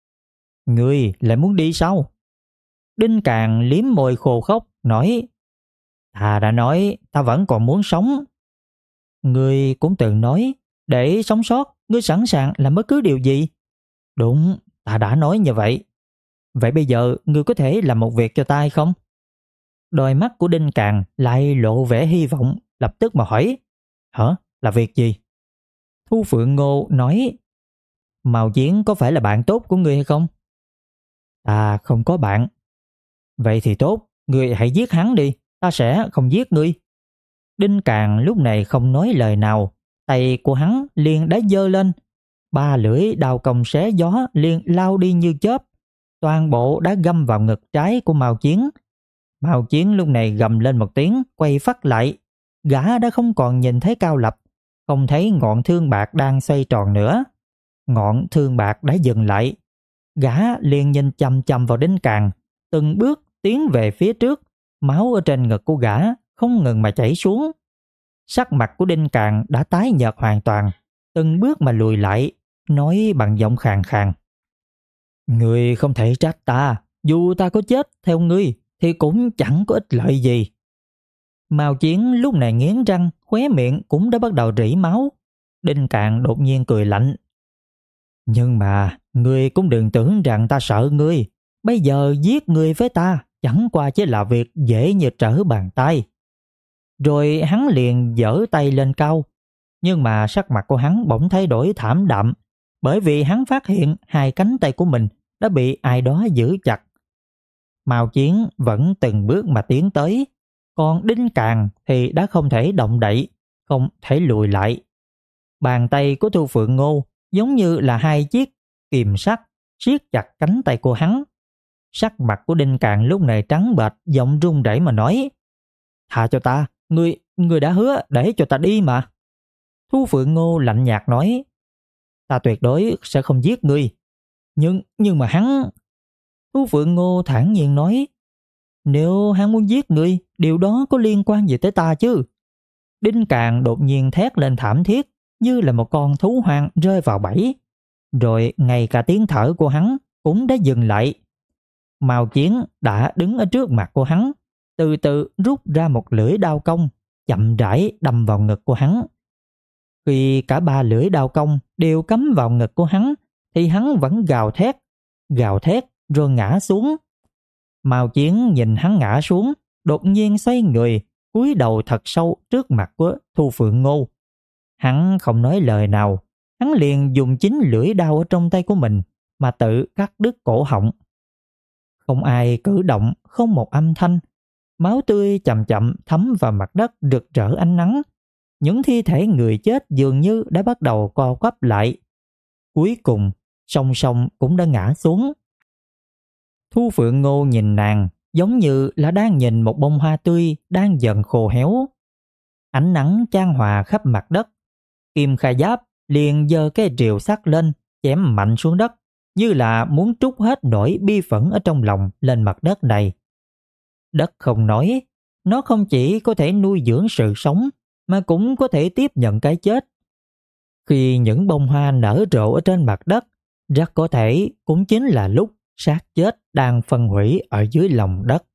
"Ngươi lại muốn đi sao?" Đinh Càn liếm môi khô khốc nói: "Ta đã nói ta vẫn còn muốn sống." "Ngươi cũng từng nói để sống sót, ngươi sẵn sàng làm bất cứ điều gì." "Đúng, ta đã nói như vậy." "Vậy bây giờ ngươi có thể làm một việc cho ta hay không?" Đôi mắt của Đinh Càn lại lộ vẻ hy vọng, lập tức mà hỏi: "Hả? Là việc gì?" Thu Phượng Ngô nói: "Mao Chiến có phải là bạn tốt của ngươi hay không?" "Ta không có bạn." "Vậy thì tốt, ngươi hãy giết hắn đi, ta sẽ không giết ngươi." Đinh Càn lúc này không nói lời nào, tay của hắn liền đã giơ lên, ba lưỡi đao cong xé gió liền lao đi như chớp, toàn bộ đã găm vào ngực trái của Mao Chiến. Mao Chiến lúc này gầm lên một tiếng, quay phắt lại, gã đã không còn nhìn thấy Cao Lập, không thấy ngọn thương bạc đang xoay tròn nữa. Ngọn thương bạc đã dừng lại, gã liền nhìn chằm chằm vào Đinh Càn, từng bước tiến về phía trước, máu ở trên ngực của gã không ngừng mà chảy xuống. Sắc mặt của Đinh Càn đã tái nhợt hoàn toàn, từng bước mà lùi lại, nói bằng giọng khàn khàn: "Ngươi không thể trách ta, dù ta có chết theo ngươi thì cũng chẳng có ích lợi gì." Mao Chiến lúc này nghiến răng, khóe miệng cũng đã bắt đầu rỉ máu. Đinh Càn đột nhiên cười lạnh: "Nhưng mà ngươi cũng đừng tưởng rằng ta sợ ngươi. Bây giờ giết ngươi với ta chẳng qua chỉ là việc dễ như trở bàn tay." Rồi hắn liền giở tay lên cao. Nhưng mà sắc mặt của hắn bỗng thay đổi thảm đạm, bởi vì hắn phát hiện hai cánh tay của mình đã bị ai đó giữ chặt. Mao Chiến vẫn từng bước mà tiến tới, còn Đinh Càn thì đã không thể động đậy, không thể lùi lại. Bàn tay của Thu Phượng Ngô giống như là hai chiếc kìm sắt siết chặt cánh tay của hắn. Sắc mặt của Đinh Càn lúc này trắng bệch, giọng run rẩy mà nói: "Tha cho ta, ngươi đã hứa để cho ta đi mà." Thu Phượng Ngô lạnh nhạt nói: "Ta tuyệt đối sẽ không giết ngươi." Nhưng mà hắn..." Thu Phượng Ngô thản nhiên nói: "Nếu hắn muốn giết ngươi, điều đó có liên quan gì tới ta chứ?" Đinh Càn đột nhiên thét lên thảm thiết, như là một con thú hoang rơi vào bẫy. Rồi ngay cả tiếng thở của hắn cũng đã dừng lại. Mao Chiến đã đứng ở trước mặt của hắn, từ từ rút ra một lưỡi đao cong, chậm rãi đâm vào ngực của hắn. Khi cả ba lưỡi đao cong đều cắm vào ngực của hắn, thì hắn vẫn gào thét rồi ngã xuống. Mao Chiến nhìn hắn ngã xuống, đột nhiên xoay người, cúi đầu thật sâu trước mặt của Thu Phượng Ngô. Hắn không nói lời nào, hắn liền dùng chính lưỡi đao ở trong tay của mình mà tự cắt đứt cổ họng. Không ai cử động, không một âm thanh. Máu tươi chậm chậm thấm vào mặt đất rực rỡ ánh nắng. Những thi thể người chết dường như đã bắt đầu co quắp lại. Cuối cùng, song song cũng đã ngã xuống. Thu Phượng Ngô nhìn nàng giống như là đang nhìn một bông hoa tươi đang dần khô héo. Ánh nắng chan hòa khắp mặt đất. Kim Kha Giáp liền giơ cái rìu sắt lên, chém mạnh xuống đất, như là muốn trút hết nỗi bi phẫn ở trong lòng lên mặt đất này. Đất không nói, nó không chỉ có thể nuôi dưỡng sự sống, mà cũng có thể tiếp nhận cái chết. Khi những bông hoa nở rộ ở trên mặt đất, rất có thể cũng chính là lúc xác chết đang phân hủy ở dưới lòng đất.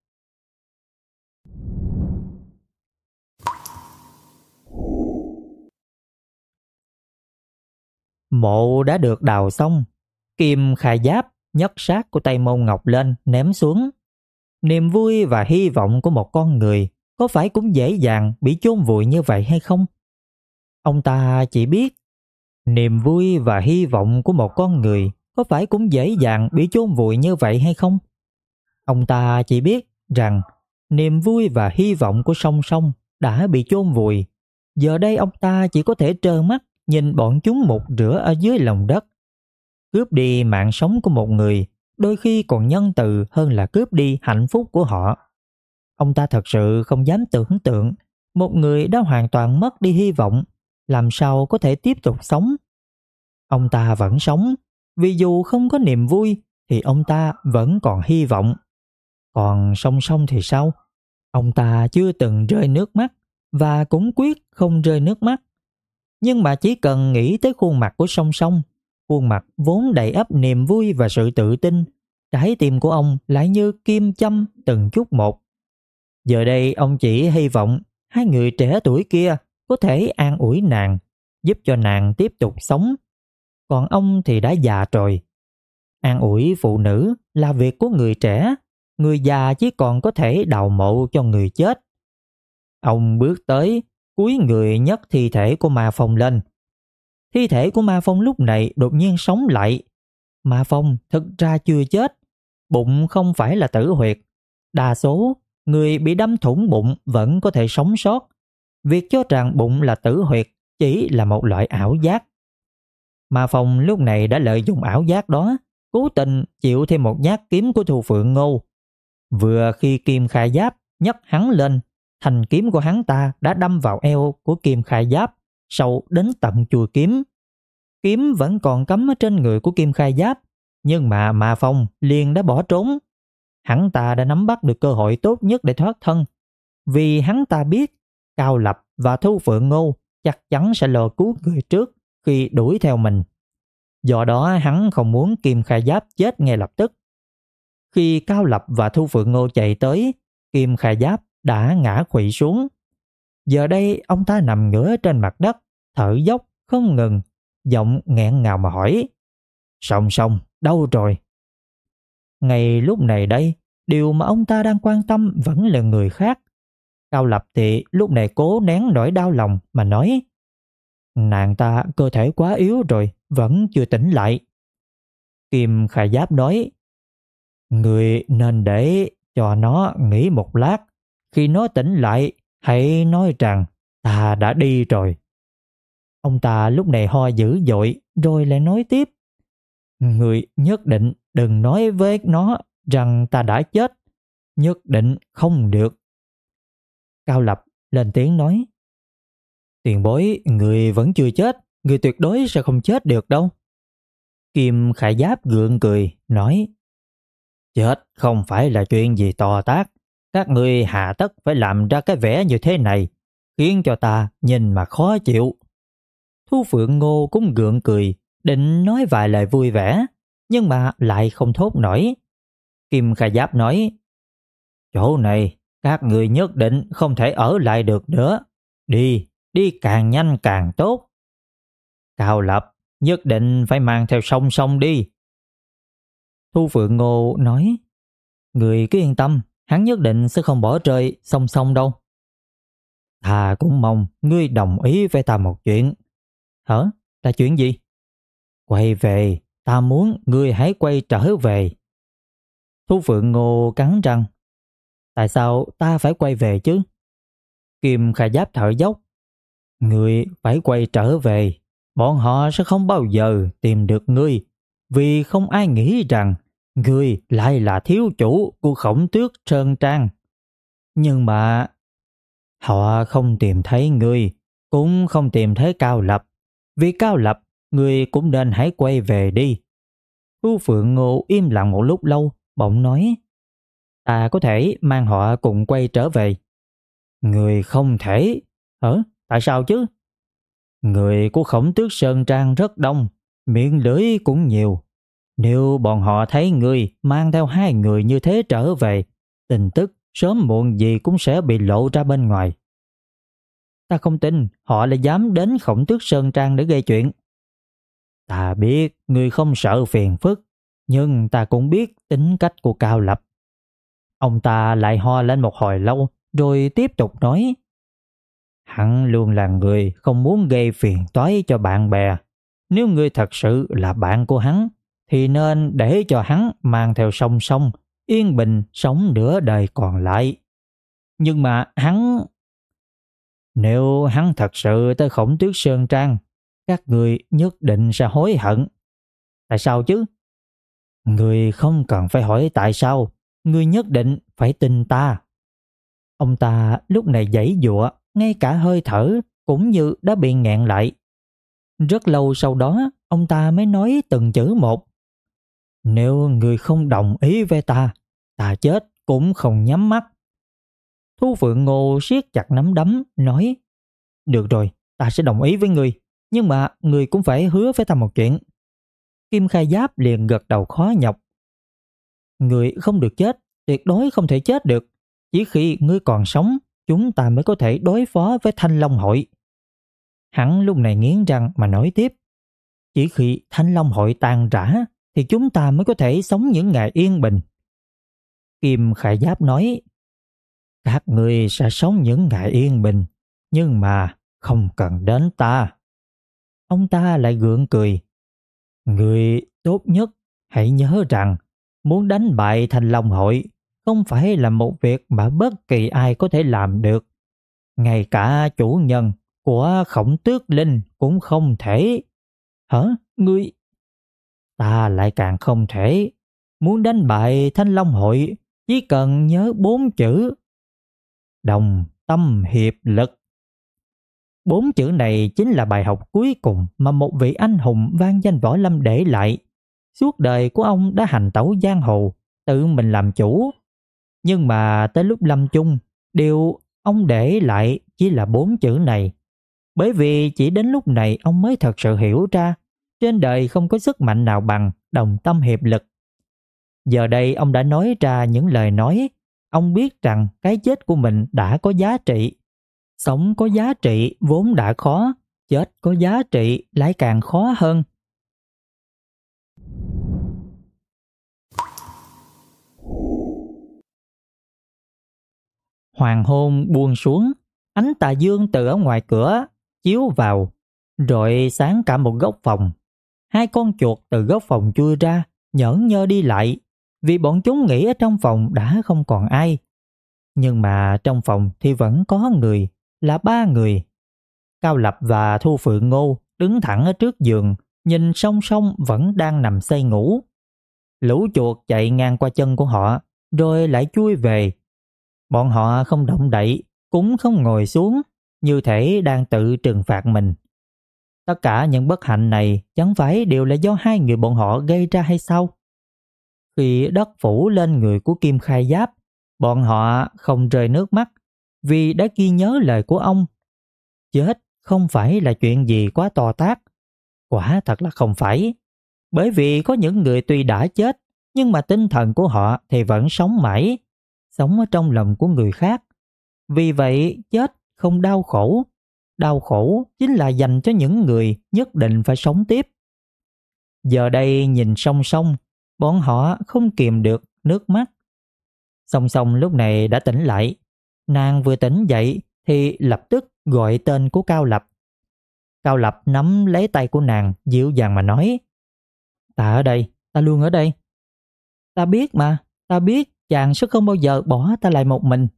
Mộ đã được đào xong. Kim Kha Giáp nhấc xác của Tây Môn Ngọc lên ném xuống. Niềm vui và hy vọng của một con người có phải cũng dễ dàng bị chôn vùi như vậy hay không? Ông ta chỉ biết niềm vui và hy vọng của một con người có phải cũng dễ dàng bị chôn vùi như vậy hay không? Ông ta chỉ biết rằng niềm vui và hy vọng của Song Song đã bị chôn vùi. Giờ đây ông ta chỉ có thể trơ mắt nhìn bọn chúng một rửa ở dưới lòng đất. Cướp đi mạng sống của một người đôi khi còn nhân từ hơn là cướp đi hạnh phúc của họ. Ông ta thật sự không dám tưởng tượng một người đã hoàn toàn mất đi hy vọng làm sao có thể tiếp tục sống. Ông ta vẫn sống, vì dù không có niềm vui thì ông ta vẫn còn hy vọng. Còn Song Song thì sao? Ông ta chưa từng rơi nước mắt, và cũng quyết không rơi nước mắt. Nhưng mà chỉ cần nghĩ tới khuôn mặt của Song Song, khuôn mặt vốn đầy ắp niềm vui và sự tự tin, trái tim của ông lại như kim châm từng chút một. Giờ đây ông chỉ hy vọng hai người trẻ tuổi kia có thể an ủi nàng, giúp cho nàng tiếp tục sống. Còn ông thì đã già rồi. An ủi phụ nữ là việc của người trẻ, người già chỉ còn có thể đào mộ cho người chết. Ông bước tới, cúi người nhấc thi thể của Ma Phong lên. Thi thể của Ma Phong lúc này đột nhiên sống lại. Ma Phong thực ra chưa chết, bụng không phải là tử huyệt. Đa số người bị đâm thủng bụng vẫn có thể sống sót. Việc cho rằng bụng là tử huyệt chỉ là một loại ảo giác. Ma Phong lúc này đã lợi dụng ảo giác đó, cố tình chịu thêm một nhát kiếm của Thu Phượng Ngô. Vừa khi Kim Khai Giáp nhấc hắn lên, thanh kiếm của hắn ta đã đâm vào eo của Kim Khai Giáp, sâu đến tận chuôi kiếm. Kiếm vẫn còn cắm ở trên người của Kim Khai Giáp, nhưng mà Ma Phong liền đã bỏ trốn. Hắn ta đã nắm bắt được cơ hội tốt nhất để thoát thân, vì hắn ta biết Cao Lập và Thu Phượng Ngô chắc chắn sẽ lò cứu người trước khi đuổi theo mình. Do đó hắn không muốn Kim Khai Giáp chết ngay lập tức. Khi Cao Lập và Thu Phượng Ngô chạy tới, Kim Khai Giáp đã ngã khuỵu xuống. Giờ đây ông ta nằm ngửa trên mặt đất, thở dốc không ngừng, giọng nghẹn ngào mà hỏi: Song Song, đâu rồi? Ngay lúc này đây, điều mà ông ta đang quan tâm vẫn là người khác. Cao Lập thì lúc này cố nén nỗi đau lòng mà nói: Nàng ta cơ thể quá yếu rồi, vẫn chưa tỉnh lại. Kim Khai Giáp nói: Người nên để cho nó nghỉ một lát. Khi nó tỉnh lại, hãy nói rằng ta đã đi rồi. Ông ta lúc này ho dữ dội rồi lại nói tiếp: Người nhất định đừng nói với nó rằng ta đã chết. Nhất định không được. Cao Lập lên tiếng nói: Tiền bối, người vẫn chưa chết. Người tuyệt đối sẽ không chết được đâu. Kim Khai Giáp gượng cười nói: Chết không phải là chuyện gì to tát. Các ngươi hà tất phải làm ra cái vẻ như thế này, khiến cho ta nhìn mà khó chịu. Thu Phượng Ngô cũng gượng cười, định nói vài lời vui vẻ, nhưng mà lại không thốt nổi. Kim Khai Giáp nói: Chỗ này các ngươi nhất định không thể ở lại được nữa. Đi càng nhanh càng tốt. Cao Lập, nhất định phải mang theo Song Song đi. Thu Phượng Ngô nói: Người cứ yên tâm, hắn nhất định sẽ không bỏ rơi Song Song đâu. Ta cũng mong ngươi đồng ý với ta một chuyện. Hả? Là chuyện gì? Quay về, ta muốn ngươi hãy quay trở về. Thu Phượng Ngô cắn răng: Tại sao ta phải quay về chứ? Kim Khai Giáp thở dốc: Ngươi phải quay trở về. Bọn họ sẽ không bao giờ tìm được ngươi, vì không ai nghĩ rằng ngươi lại là thiếu chủ của Khổng Tước Sơn Trang. Nhưng mà họ không tìm thấy ngươi, cũng không tìm thấy Cao Lập. Vì Cao Lập, ngươi cũng nên hãy quay về đi. Thu Phượng Ngô im lặng một lúc lâu, bỗng nói: Ta có thể mang họ cùng quay trở về. Ngươi không thể. Hả? Tại sao chứ? Người của Khổng Tước Sơn Trang rất đông, miệng lưỡi cũng nhiều. Nếu bọn họ thấy ngươi mang theo hai người như thế trở về, tin tức sớm muộn gì cũng sẽ bị lộ ra bên ngoài. Ta không tin họ lại dám đến Khổng Tước Sơn Trang để gây chuyện. Ta biết ngươi không sợ phiền phức, nhưng ta cũng biết tính cách của Cao Lập. Ông ta lại ho lên một hồi lâu, rồi tiếp tục nói: Hắn luôn là người không muốn gây phiền toái cho bạn bè. Nếu ngươi thật sự là bạn của hắn, thì nên để cho hắn mang theo Song Song, yên bình sống nửa đời còn lại. Nhưng mà nếu hắn thật sự tới Khổng Tước Sơn Trang, các ngươi nhất định sẽ hối hận. Tại sao chứ? Ngươi không cần phải hỏi tại sao, ngươi nhất định phải tin ta. Ông ta lúc này giãy giụa, ngay cả hơi thở cũng như đã bị nghẹn lại. Rất lâu sau đó, ông ta mới nói từng chữ một: Nếu ngươi không đồng ý với ta, ta chết cũng không nhắm mắt. Thu Phượng Ngô siết chặt nắm đấm, nói: Được rồi, ta sẽ đồng ý với ngươi, nhưng mà ngươi cũng phải hứa với ta một chuyện. Kim Khai Giáp liền gật đầu khó nhọc. Ngươi không được chết, tuyệt đối không thể chết được. Chỉ khi ngươi còn sống, chúng ta mới có thể đối phó với Thanh Long Hội. Hắn lúc này nghiến răng mà nói tiếp: Chỉ khi Thanh Long Hội tan rã thì chúng ta mới có thể sống những ngày yên bình. Kim Khai Giáp nói: Các ngươi sẽ sống những ngày yên bình, nhưng mà không cần đến ta. Ông ta lại gượng cười: Ngươi tốt nhất hãy nhớ rằng muốn đánh bại Thanh Long Hội không phải là một việc mà bất kỳ ai có thể làm được. Ngay cả chủ nhân của Khổng Tước Linh cũng không thể. Hả? Ngươi? Ta lại càng không thể. Muốn đánh bại Thanh Long Hội chỉ cần nhớ 4 chữ: đồng tâm hiệp lực. 4 chữ này chính là bài học cuối cùng mà một vị anh hùng vang danh võ lâm để lại. Suốt đời của ông đã hành tẩu giang hồ, tự mình làm chủ. Nhưng mà tới lúc lâm chung, điều ông để lại chỉ là 4 chữ này. Bởi vì chỉ đến lúc này ông mới thật sự hiểu ra trên đời không có sức mạnh nào bằng đồng tâm hiệp lực. Giờ đây ông đã nói ra những lời nói. Ông biết rằng cái chết của mình đã có giá trị. Sống có giá trị vốn đã khó, chết có giá trị lại càng khó hơn. Hoàng hôn buông xuống, ánh tà dương từ ở ngoài cửa chiếu vào, rồi sáng cả một góc phòng. 2 con chuột từ góc phòng chui ra, nhởn nhơ đi lại, vì bọn chúng nghĩ ở trong phòng đã không còn ai. Nhưng mà trong phòng thì vẫn có người, là 3 người. Cao Lập và Thu Phượng Ngô đứng thẳng ở trước giường, nhìn song song vẫn đang nằm say ngủ. Lũ chuột chạy ngang qua chân của họ, rồi lại chui về. Bọn họ không động đậy, cũng không ngồi xuống, như thể đang tự trừng phạt mình. Tất cả những bất hạnh này chẳng phải đều là do 2 người bọn họ gây ra hay sao? Khi đất phủ lên người của Kim Khai Giáp, bọn họ không rơi nước mắt vì đã ghi nhớ lời của ông. Chết không phải là chuyện gì quá to tát. Quả thật là không phải. Bởi vì có những người tuy đã chết, nhưng mà tinh thần của họ thì vẫn sống mãi, sống ở trong lòng của người khác. Vì vậy chết không đau khổ. Đau khổ chính là dành cho những người nhất định phải sống tiếp. Giờ đây nhìn song song, bọn họ không kìm được nước mắt. Song song lúc này đã tỉnh lại. Nàng vừa tỉnh dậy thì lập tức gọi tên của Cao Lập. Cao Lập nắm lấy tay của nàng, dịu dàng mà nói: Ta ở đây, ta luôn ở đây. Ta biết mà, ta biết chàng sẽ không bao giờ bỏ ta lại một mình.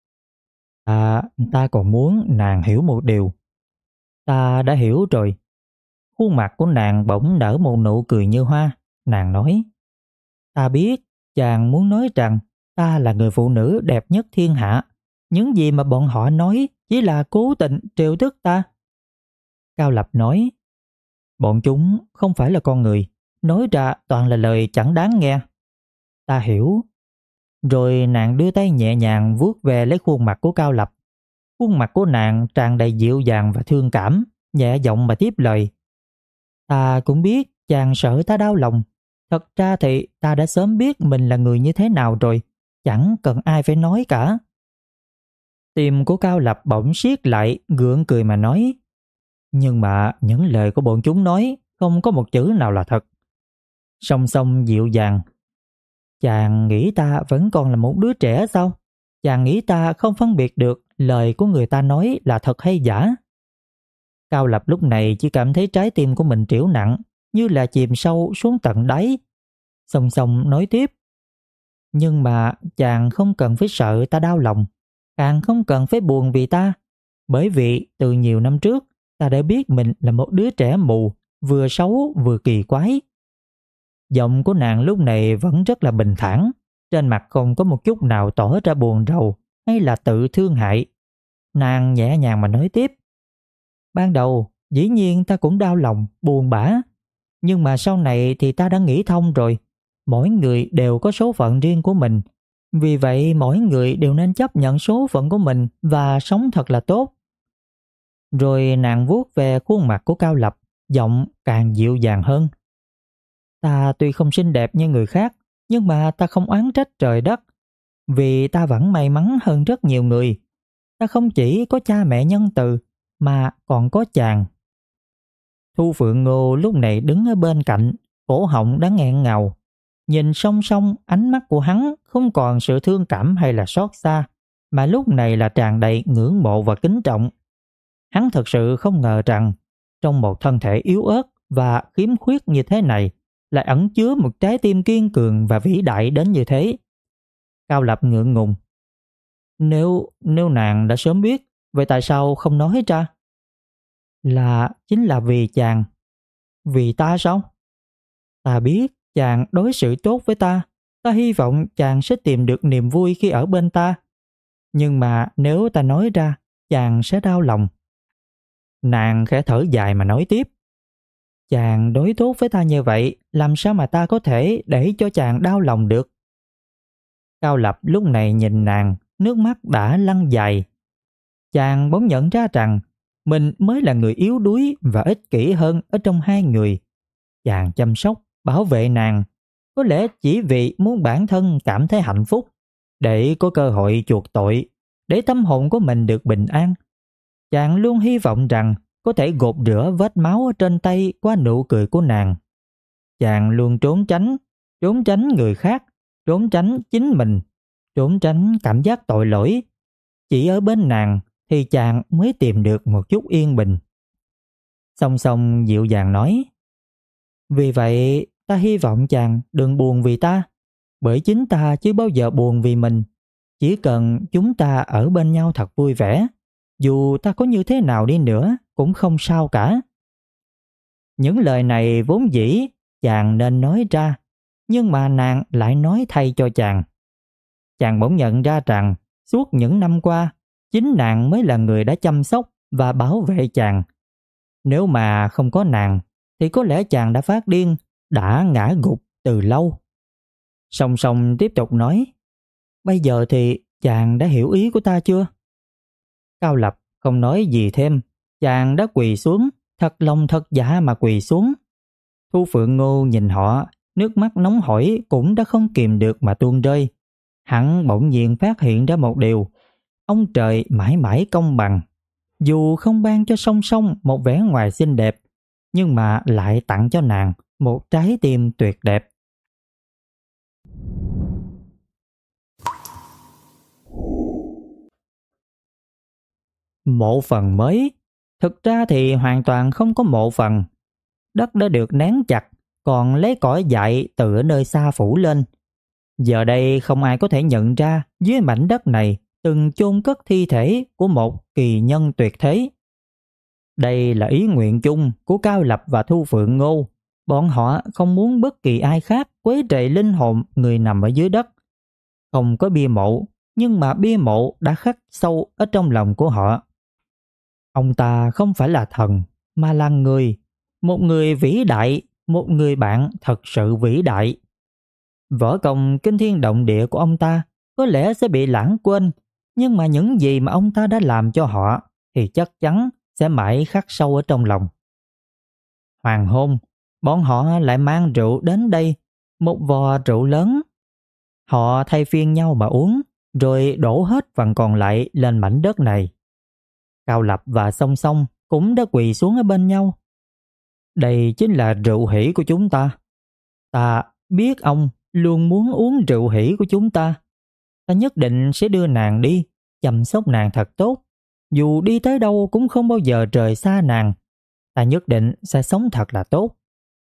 Ta còn muốn nàng hiểu một điều. Ta đã hiểu rồi. Khuôn mặt của nàng bỗng nở một nụ cười như hoa. Nàng nói: Ta biết chàng muốn nói rằng ta là người phụ nữ đẹp nhất thiên hạ. Những gì mà bọn họ nói chỉ là cố tình trêu tức ta. Cao Lập nói: Bọn chúng không phải là con người, nói ra toàn là lời chẳng đáng nghe. Ta hiểu. Rồi nàng đưa tay nhẹ nhàng vuốt về lấy khuôn mặt của Cao Lập. Khuôn mặt của nàng tràn đầy dịu dàng và thương cảm, nhẹ giọng mà tiếp lời: Ta cũng biết chàng sợ ta đau lòng. Thật ra thì ta đã sớm biết mình là người như thế nào rồi, chẳng cần ai phải nói cả. Tim của Cao Lập bỗng siết lại, gượng cười mà nói: Nhưng mà những lời của bọn chúng nói không có một chữ nào là thật. Song song dịu dàng: Chàng nghĩ ta vẫn còn là một đứa trẻ sao? Chàng nghĩ ta không phân biệt được lời của người ta nói là thật hay giả? Cao Lập lúc này chỉ cảm thấy trái tim của mình triểu nặng, như là chìm sâu xuống tận đáy. Song song nói tiếp: Nhưng mà chàng không cần phải sợ ta đau lòng, càng không cần phải buồn vì ta. Bởi vì từ nhiều năm trước, ta đã biết mình là một đứa trẻ mù, vừa xấu vừa kỳ quái. Giọng của nàng lúc này vẫn rất là bình thản, trên mặt không có một chút nào tỏ ra buồn rầu hay là tự thương hại. Nàng nhẹ nhàng mà nói tiếp: Ban đầu, dĩ nhiên ta cũng đau lòng, buồn bã. Nhưng mà sau này thì ta đã nghĩ thông rồi. Mỗi người đều có số phận riêng của mình. Vì vậy mỗi người đều nên chấp nhận số phận của mình và sống thật là tốt. Rồi nàng vuốt về khuôn mặt của Cao Lập, giọng càng dịu dàng hơn. Ta tuy không xinh đẹp như người khác, nhưng mà ta không oán trách trời đất, vì ta vẫn may mắn hơn rất nhiều người. Ta không chỉ có cha mẹ nhân từ, mà còn có chàng. Thu Phượng Ngô lúc này đứng ở bên cạnh, cổ họng đã nghẹn ngào. Nhìn song song, ánh mắt của hắn không còn sự thương cảm hay là xót xa, mà lúc này là tràn đầy ngưỡng mộ và kính trọng. Hắn thật sự không ngờ rằng trong một thân thể yếu ớt và khiếm khuyết như thế này lại ẩn chứa một trái tim kiên cường và vĩ đại đến như thế. Cao Lập ngượng ngùng. Nếu nàng đã sớm biết, vậy tại sao không nói ra? Chính là vì chàng. Vì ta sao? Ta biết chàng đối xử tốt với ta. Ta hy vọng chàng sẽ tìm được niềm vui khi ở bên ta. Nhưng mà nếu ta nói ra, chàng sẽ đau lòng. Nàng khẽ thở dài mà nói tiếp. Chàng đối tốt với ta như vậy, làm sao mà ta có thể để cho chàng đau lòng được? Cao Lập lúc này nhìn nàng, nước mắt đã lăn dài. Chàng bỗng nhận ra rằng mình mới là người yếu đuối và ích kỷ hơn ở trong hai người. Chàng chăm sóc, bảo vệ nàng, có lẽ chỉ vì muốn bản thân cảm thấy hạnh phúc, để có cơ hội chuộc tội, để tâm hồn của mình được bình an. Chàng luôn hy vọng rằng có thể gột rửa vết máu ở trên tay qua nụ cười của nàng. Chàng luôn trốn tránh người khác, trốn tránh chính mình, trốn tránh cảm giác tội lỗi. Chỉ ở bên nàng thì chàng mới tìm được một chút yên bình. Song song dịu dàng nói, vì vậy ta hy vọng chàng đừng buồn vì ta, bởi chính ta chưa bao giờ buồn vì mình. Chỉ cần chúng ta ở bên nhau thật vui vẻ, dù ta có như thế nào đi nữa cũng không sao cả. Những lời này vốn dĩ chàng nên nói ra, nhưng mà nàng lại nói thay cho chàng. Chàng bỗng nhận ra rằng suốt những năm qua, chính nàng mới là người đã chăm sóc và bảo vệ chàng. Nếu mà không có nàng, thì có lẽ chàng đã phát điên, đã ngã gục từ lâu. Song song tiếp tục nói, bây giờ thì chàng đã hiểu ý của ta chưa? Cao Lập không nói gì thêm, chàng đã quỳ xuống, thật lòng thật dạ mà quỳ xuống. Thu Phượng Ngô nhìn họ, nước mắt nóng hổi cũng đã không kìm được mà tuôn rơi. Hắn bỗng nhiên phát hiện ra một điều, ông trời mãi mãi công bằng. Dù không ban cho song song một vẻ ngoài xinh đẹp, nhưng mà lại tặng cho nàng một trái tim tuyệt đẹp. Mộ phần mới. Thực ra thì hoàn toàn không có mộ phần. Đất đã được nén chặt, còn lấy cỏ dại từ ở nơi xa phủ lên. Giờ đây không ai có thể nhận ra dưới mảnh đất này từng chôn cất thi thể của một kỳ nhân tuyệt thế. Đây là ý nguyện chung của Cao Lập và Thu Phượng Ngô. Bọn họ không muốn bất kỳ ai khác quấy rầy linh hồn người nằm ở dưới đất. Không có bia mộ, nhưng mà bia mộ đã khắc sâu ở trong lòng của họ. Ông ta không phải là thần, mà là người. Một người vĩ đại, một người bạn thật sự vĩ đại. Võ công kinh thiên động địa của ông ta có lẽ sẽ bị lãng quên, nhưng mà những gì mà ông ta đã làm cho họ thì chắc chắn sẽ mãi khắc sâu ở trong lòng. Hoàng hôn, bọn họ lại mang rượu đến đây, một vò rượu lớn. Họ thay phiên nhau mà uống, rồi đổ hết phần còn lại lên mảnh đất này. Cao Lập và Song Song cũng đã quỳ xuống ở bên nhau. Đây chính là rượu hỷ của chúng ta. Ta biết ông luôn muốn uống rượu hỷ của chúng ta. Ta nhất định sẽ đưa nàng đi, chăm sóc nàng thật tốt. Dù đi tới đâu cũng không bao giờ rời xa nàng. Ta nhất định sẽ sống thật là tốt.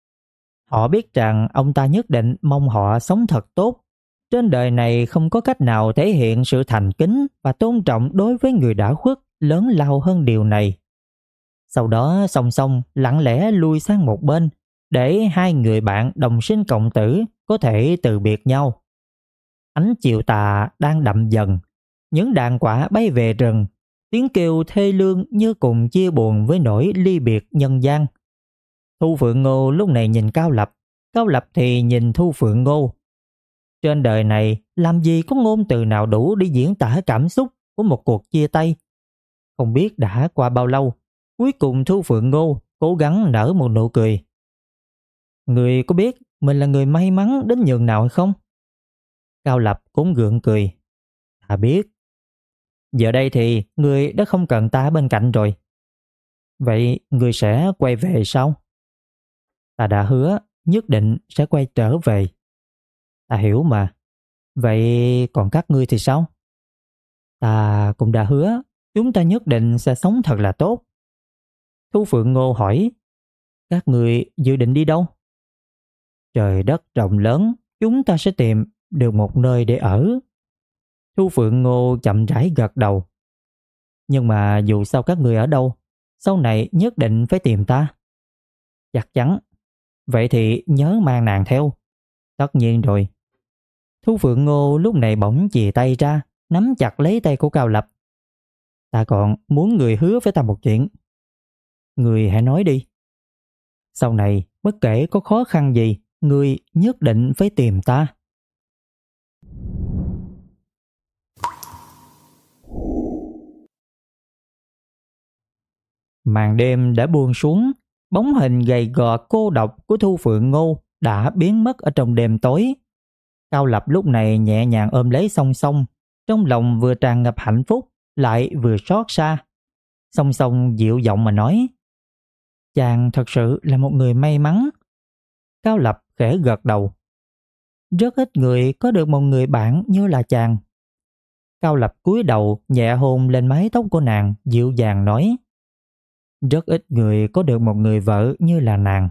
Họ biết rằng ông ta nhất định mong họ sống thật tốt. Trên đời này không có cách nào thể hiện sự thành kính và tôn trọng đối với người đã khuất lớn lao hơn điều này. Sau đó Song Song lặng lẽ lui sang một bên để hai người bạn đồng sinh cộng tử có thể từ biệt nhau. Ánh chiều tà đang đậm dần, những đàn quạ bay về rừng, tiếng kêu thê lương như cùng chia buồn với nỗi ly biệt nhân gian. Thu Phượng Ngô lúc này nhìn Cao Lập, Cao Lập thì nhìn Thu Phượng Ngô. Trên đời này làm gì có ngôn từ nào đủ để diễn tả cảm xúc của một cuộc chia tay. Không biết đã qua bao lâu, cuối cùng Thu Phượng Ngô cố gắng nở một nụ cười. Người có biết mình là người may mắn đến nhường nào hay không? Cao Lập cũng gượng cười. Ta biết. Giờ đây thì người đã không cần ta bên cạnh rồi. Vậy người sẽ quay về sao? Ta đã hứa nhất định sẽ quay trở về. Ta hiểu mà. Vậy còn các ngươi thì sao? Ta cũng đã hứa chúng ta nhất định sẽ sống thật là tốt. Thu Phượng Ngô hỏi, các ngươi dự định đi đâu? Trời đất rộng lớn, chúng ta sẽ tìm được một nơi để ở. Thu Phượng Ngô chậm rãi gật đầu. Nhưng mà dù sao các ngươi ở đâu, sau này nhất định phải tìm ta. Chắc chắn. Vậy thì nhớ mang nàng theo. Tất nhiên rồi. Thu Phượng Ngô lúc này bỗng chìa tay ra, nắm chặt lấy tay của Cao Lập. Ta còn muốn người hứa với ta một chuyện. Người hãy nói đi. Sau này, bất kể có khó khăn gì, người nhất định phải tìm ta. Màn đêm đã buông xuống, bóng hình gầy gò cô độc của Thu Phượng Ngô đã biến mất ở trong đêm tối. Cao Lập lúc này nhẹ nhàng ôm lấy Song Song, trong lòng vừa tràn ngập hạnh phúc, lại vừa xót xa. Song Song dịu giọng mà nói, chàng thật sự là một người may mắn. Cao Lập khẽ gật đầu. Rất ít người có được một người bạn như là chàng. Cao Lập cúi đầu nhẹ hôn lên mái tóc của nàng, dịu dàng nói, rất ít người có được một người vợ như là nàng.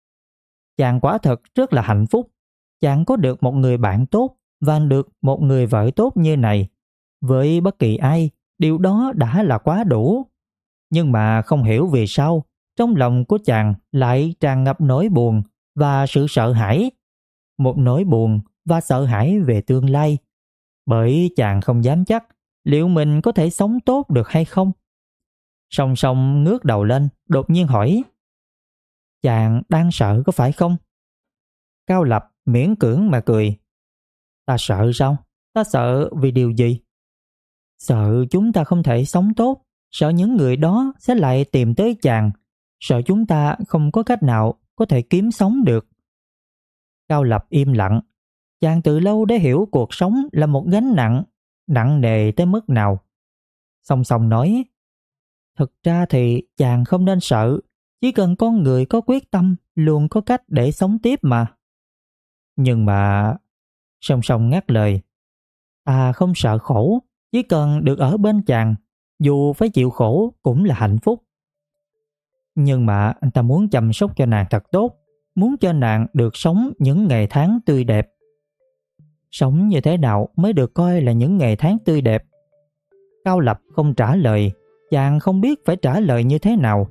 Chàng quả thật rất là hạnh phúc. Chàng có được một người bạn tốt và được một người vợ tốt như này. Với bất kỳ ai, điều đó đã là quá đủ. Nhưng mà không hiểu vì sao, trong lòng của chàng lại tràn ngập nỗi buồn và sự sợ hãi. Một nỗi buồn và sợ hãi về tương lai. Bởi chàng không dám chắc liệu mình có thể sống tốt được hay không. Song Song ngước đầu lên, đột nhiên hỏi, chàng đang sợ có phải không? Cao Lập miễn cưỡng mà cười. Ta sợ sao? Ta sợ vì điều gì? Sợ chúng ta không thể sống tốt, sợ những người đó sẽ lại tìm tới chàng, sợ chúng ta không có cách nào có thể kiếm sống được. Cao Lập im lặng. Chàng từ lâu đã hiểu cuộc sống là một gánh nặng, nặng nề tới mức nào. Song Song nói, thực ra thì chàng không nên sợ, chỉ cần con người có quyết tâm luôn có cách để sống tiếp mà. Nhưng mà... Song Song ngắt lời, ta không sợ khổ, chỉ cần được ở bên chàng, dù phải chịu khổ cũng là hạnh phúc. Nhưng mà anh ta muốn chăm sóc cho nàng thật tốt, muốn cho nàng được sống những ngày tháng tươi đẹp. Sống như thế nào mới được coi là những ngày tháng tươi đẹp? Cao Lập không trả lời, chàng không biết phải trả lời như thế nào.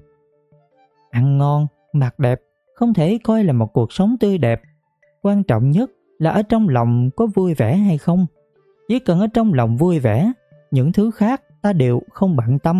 Ăn ngon, mặc đẹp không thể coi là một cuộc sống tươi đẹp. Quan trọng nhất là ở trong lòng có vui vẻ hay không. Chỉ cần ở trong lòng vui vẻ, những thứ khác ta đều không bận tâm.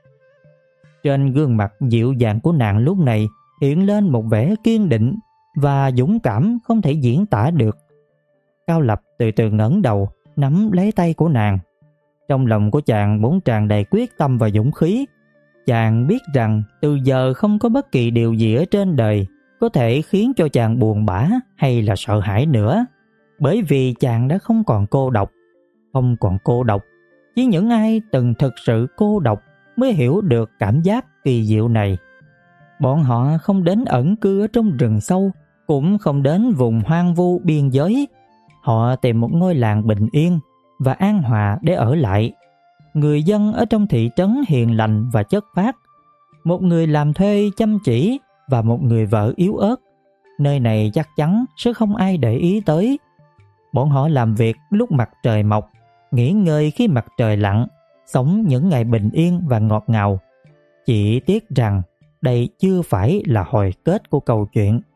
Trên gương mặt dịu dàng của nàng lúc này hiện lên một vẻ kiên định và dũng cảm không thể diễn tả được. Cao Lập từ từ ngẩng đầu, nắm lấy tay của nàng. Trong lòng của chàng vốn tràn đầy quyết tâm và dũng khí. Chàng biết rằng từ giờ không có bất kỳ điều gì ở trên đời có thể khiến cho chàng buồn bã hay là sợ hãi nữa. Bởi vì chàng đã không còn cô độc. Không còn cô độc. Chỉ những ai từng thực sự cô độc mới hiểu được cảm giác kỳ diệu này. Bọn họ không đến ẩn cư ở trong rừng sâu, cũng không đến vùng hoang vu biên giới. Họ tìm một ngôi làng bình yên và an hòa để ở lại. Người dân ở trong thị trấn hiền lành và chất phác. Một người làm thuê chăm chỉ và một người vợ yếu ớt. Nơi này chắc chắn sẽ không ai để ý tới. Bọn họ làm việc lúc mặt trời mọc, nghỉ ngơi khi mặt trời lặn, sống những ngày bình yên và ngọt ngào. Chỉ tiếc rằng đây chưa phải là hồi kết của câu chuyện.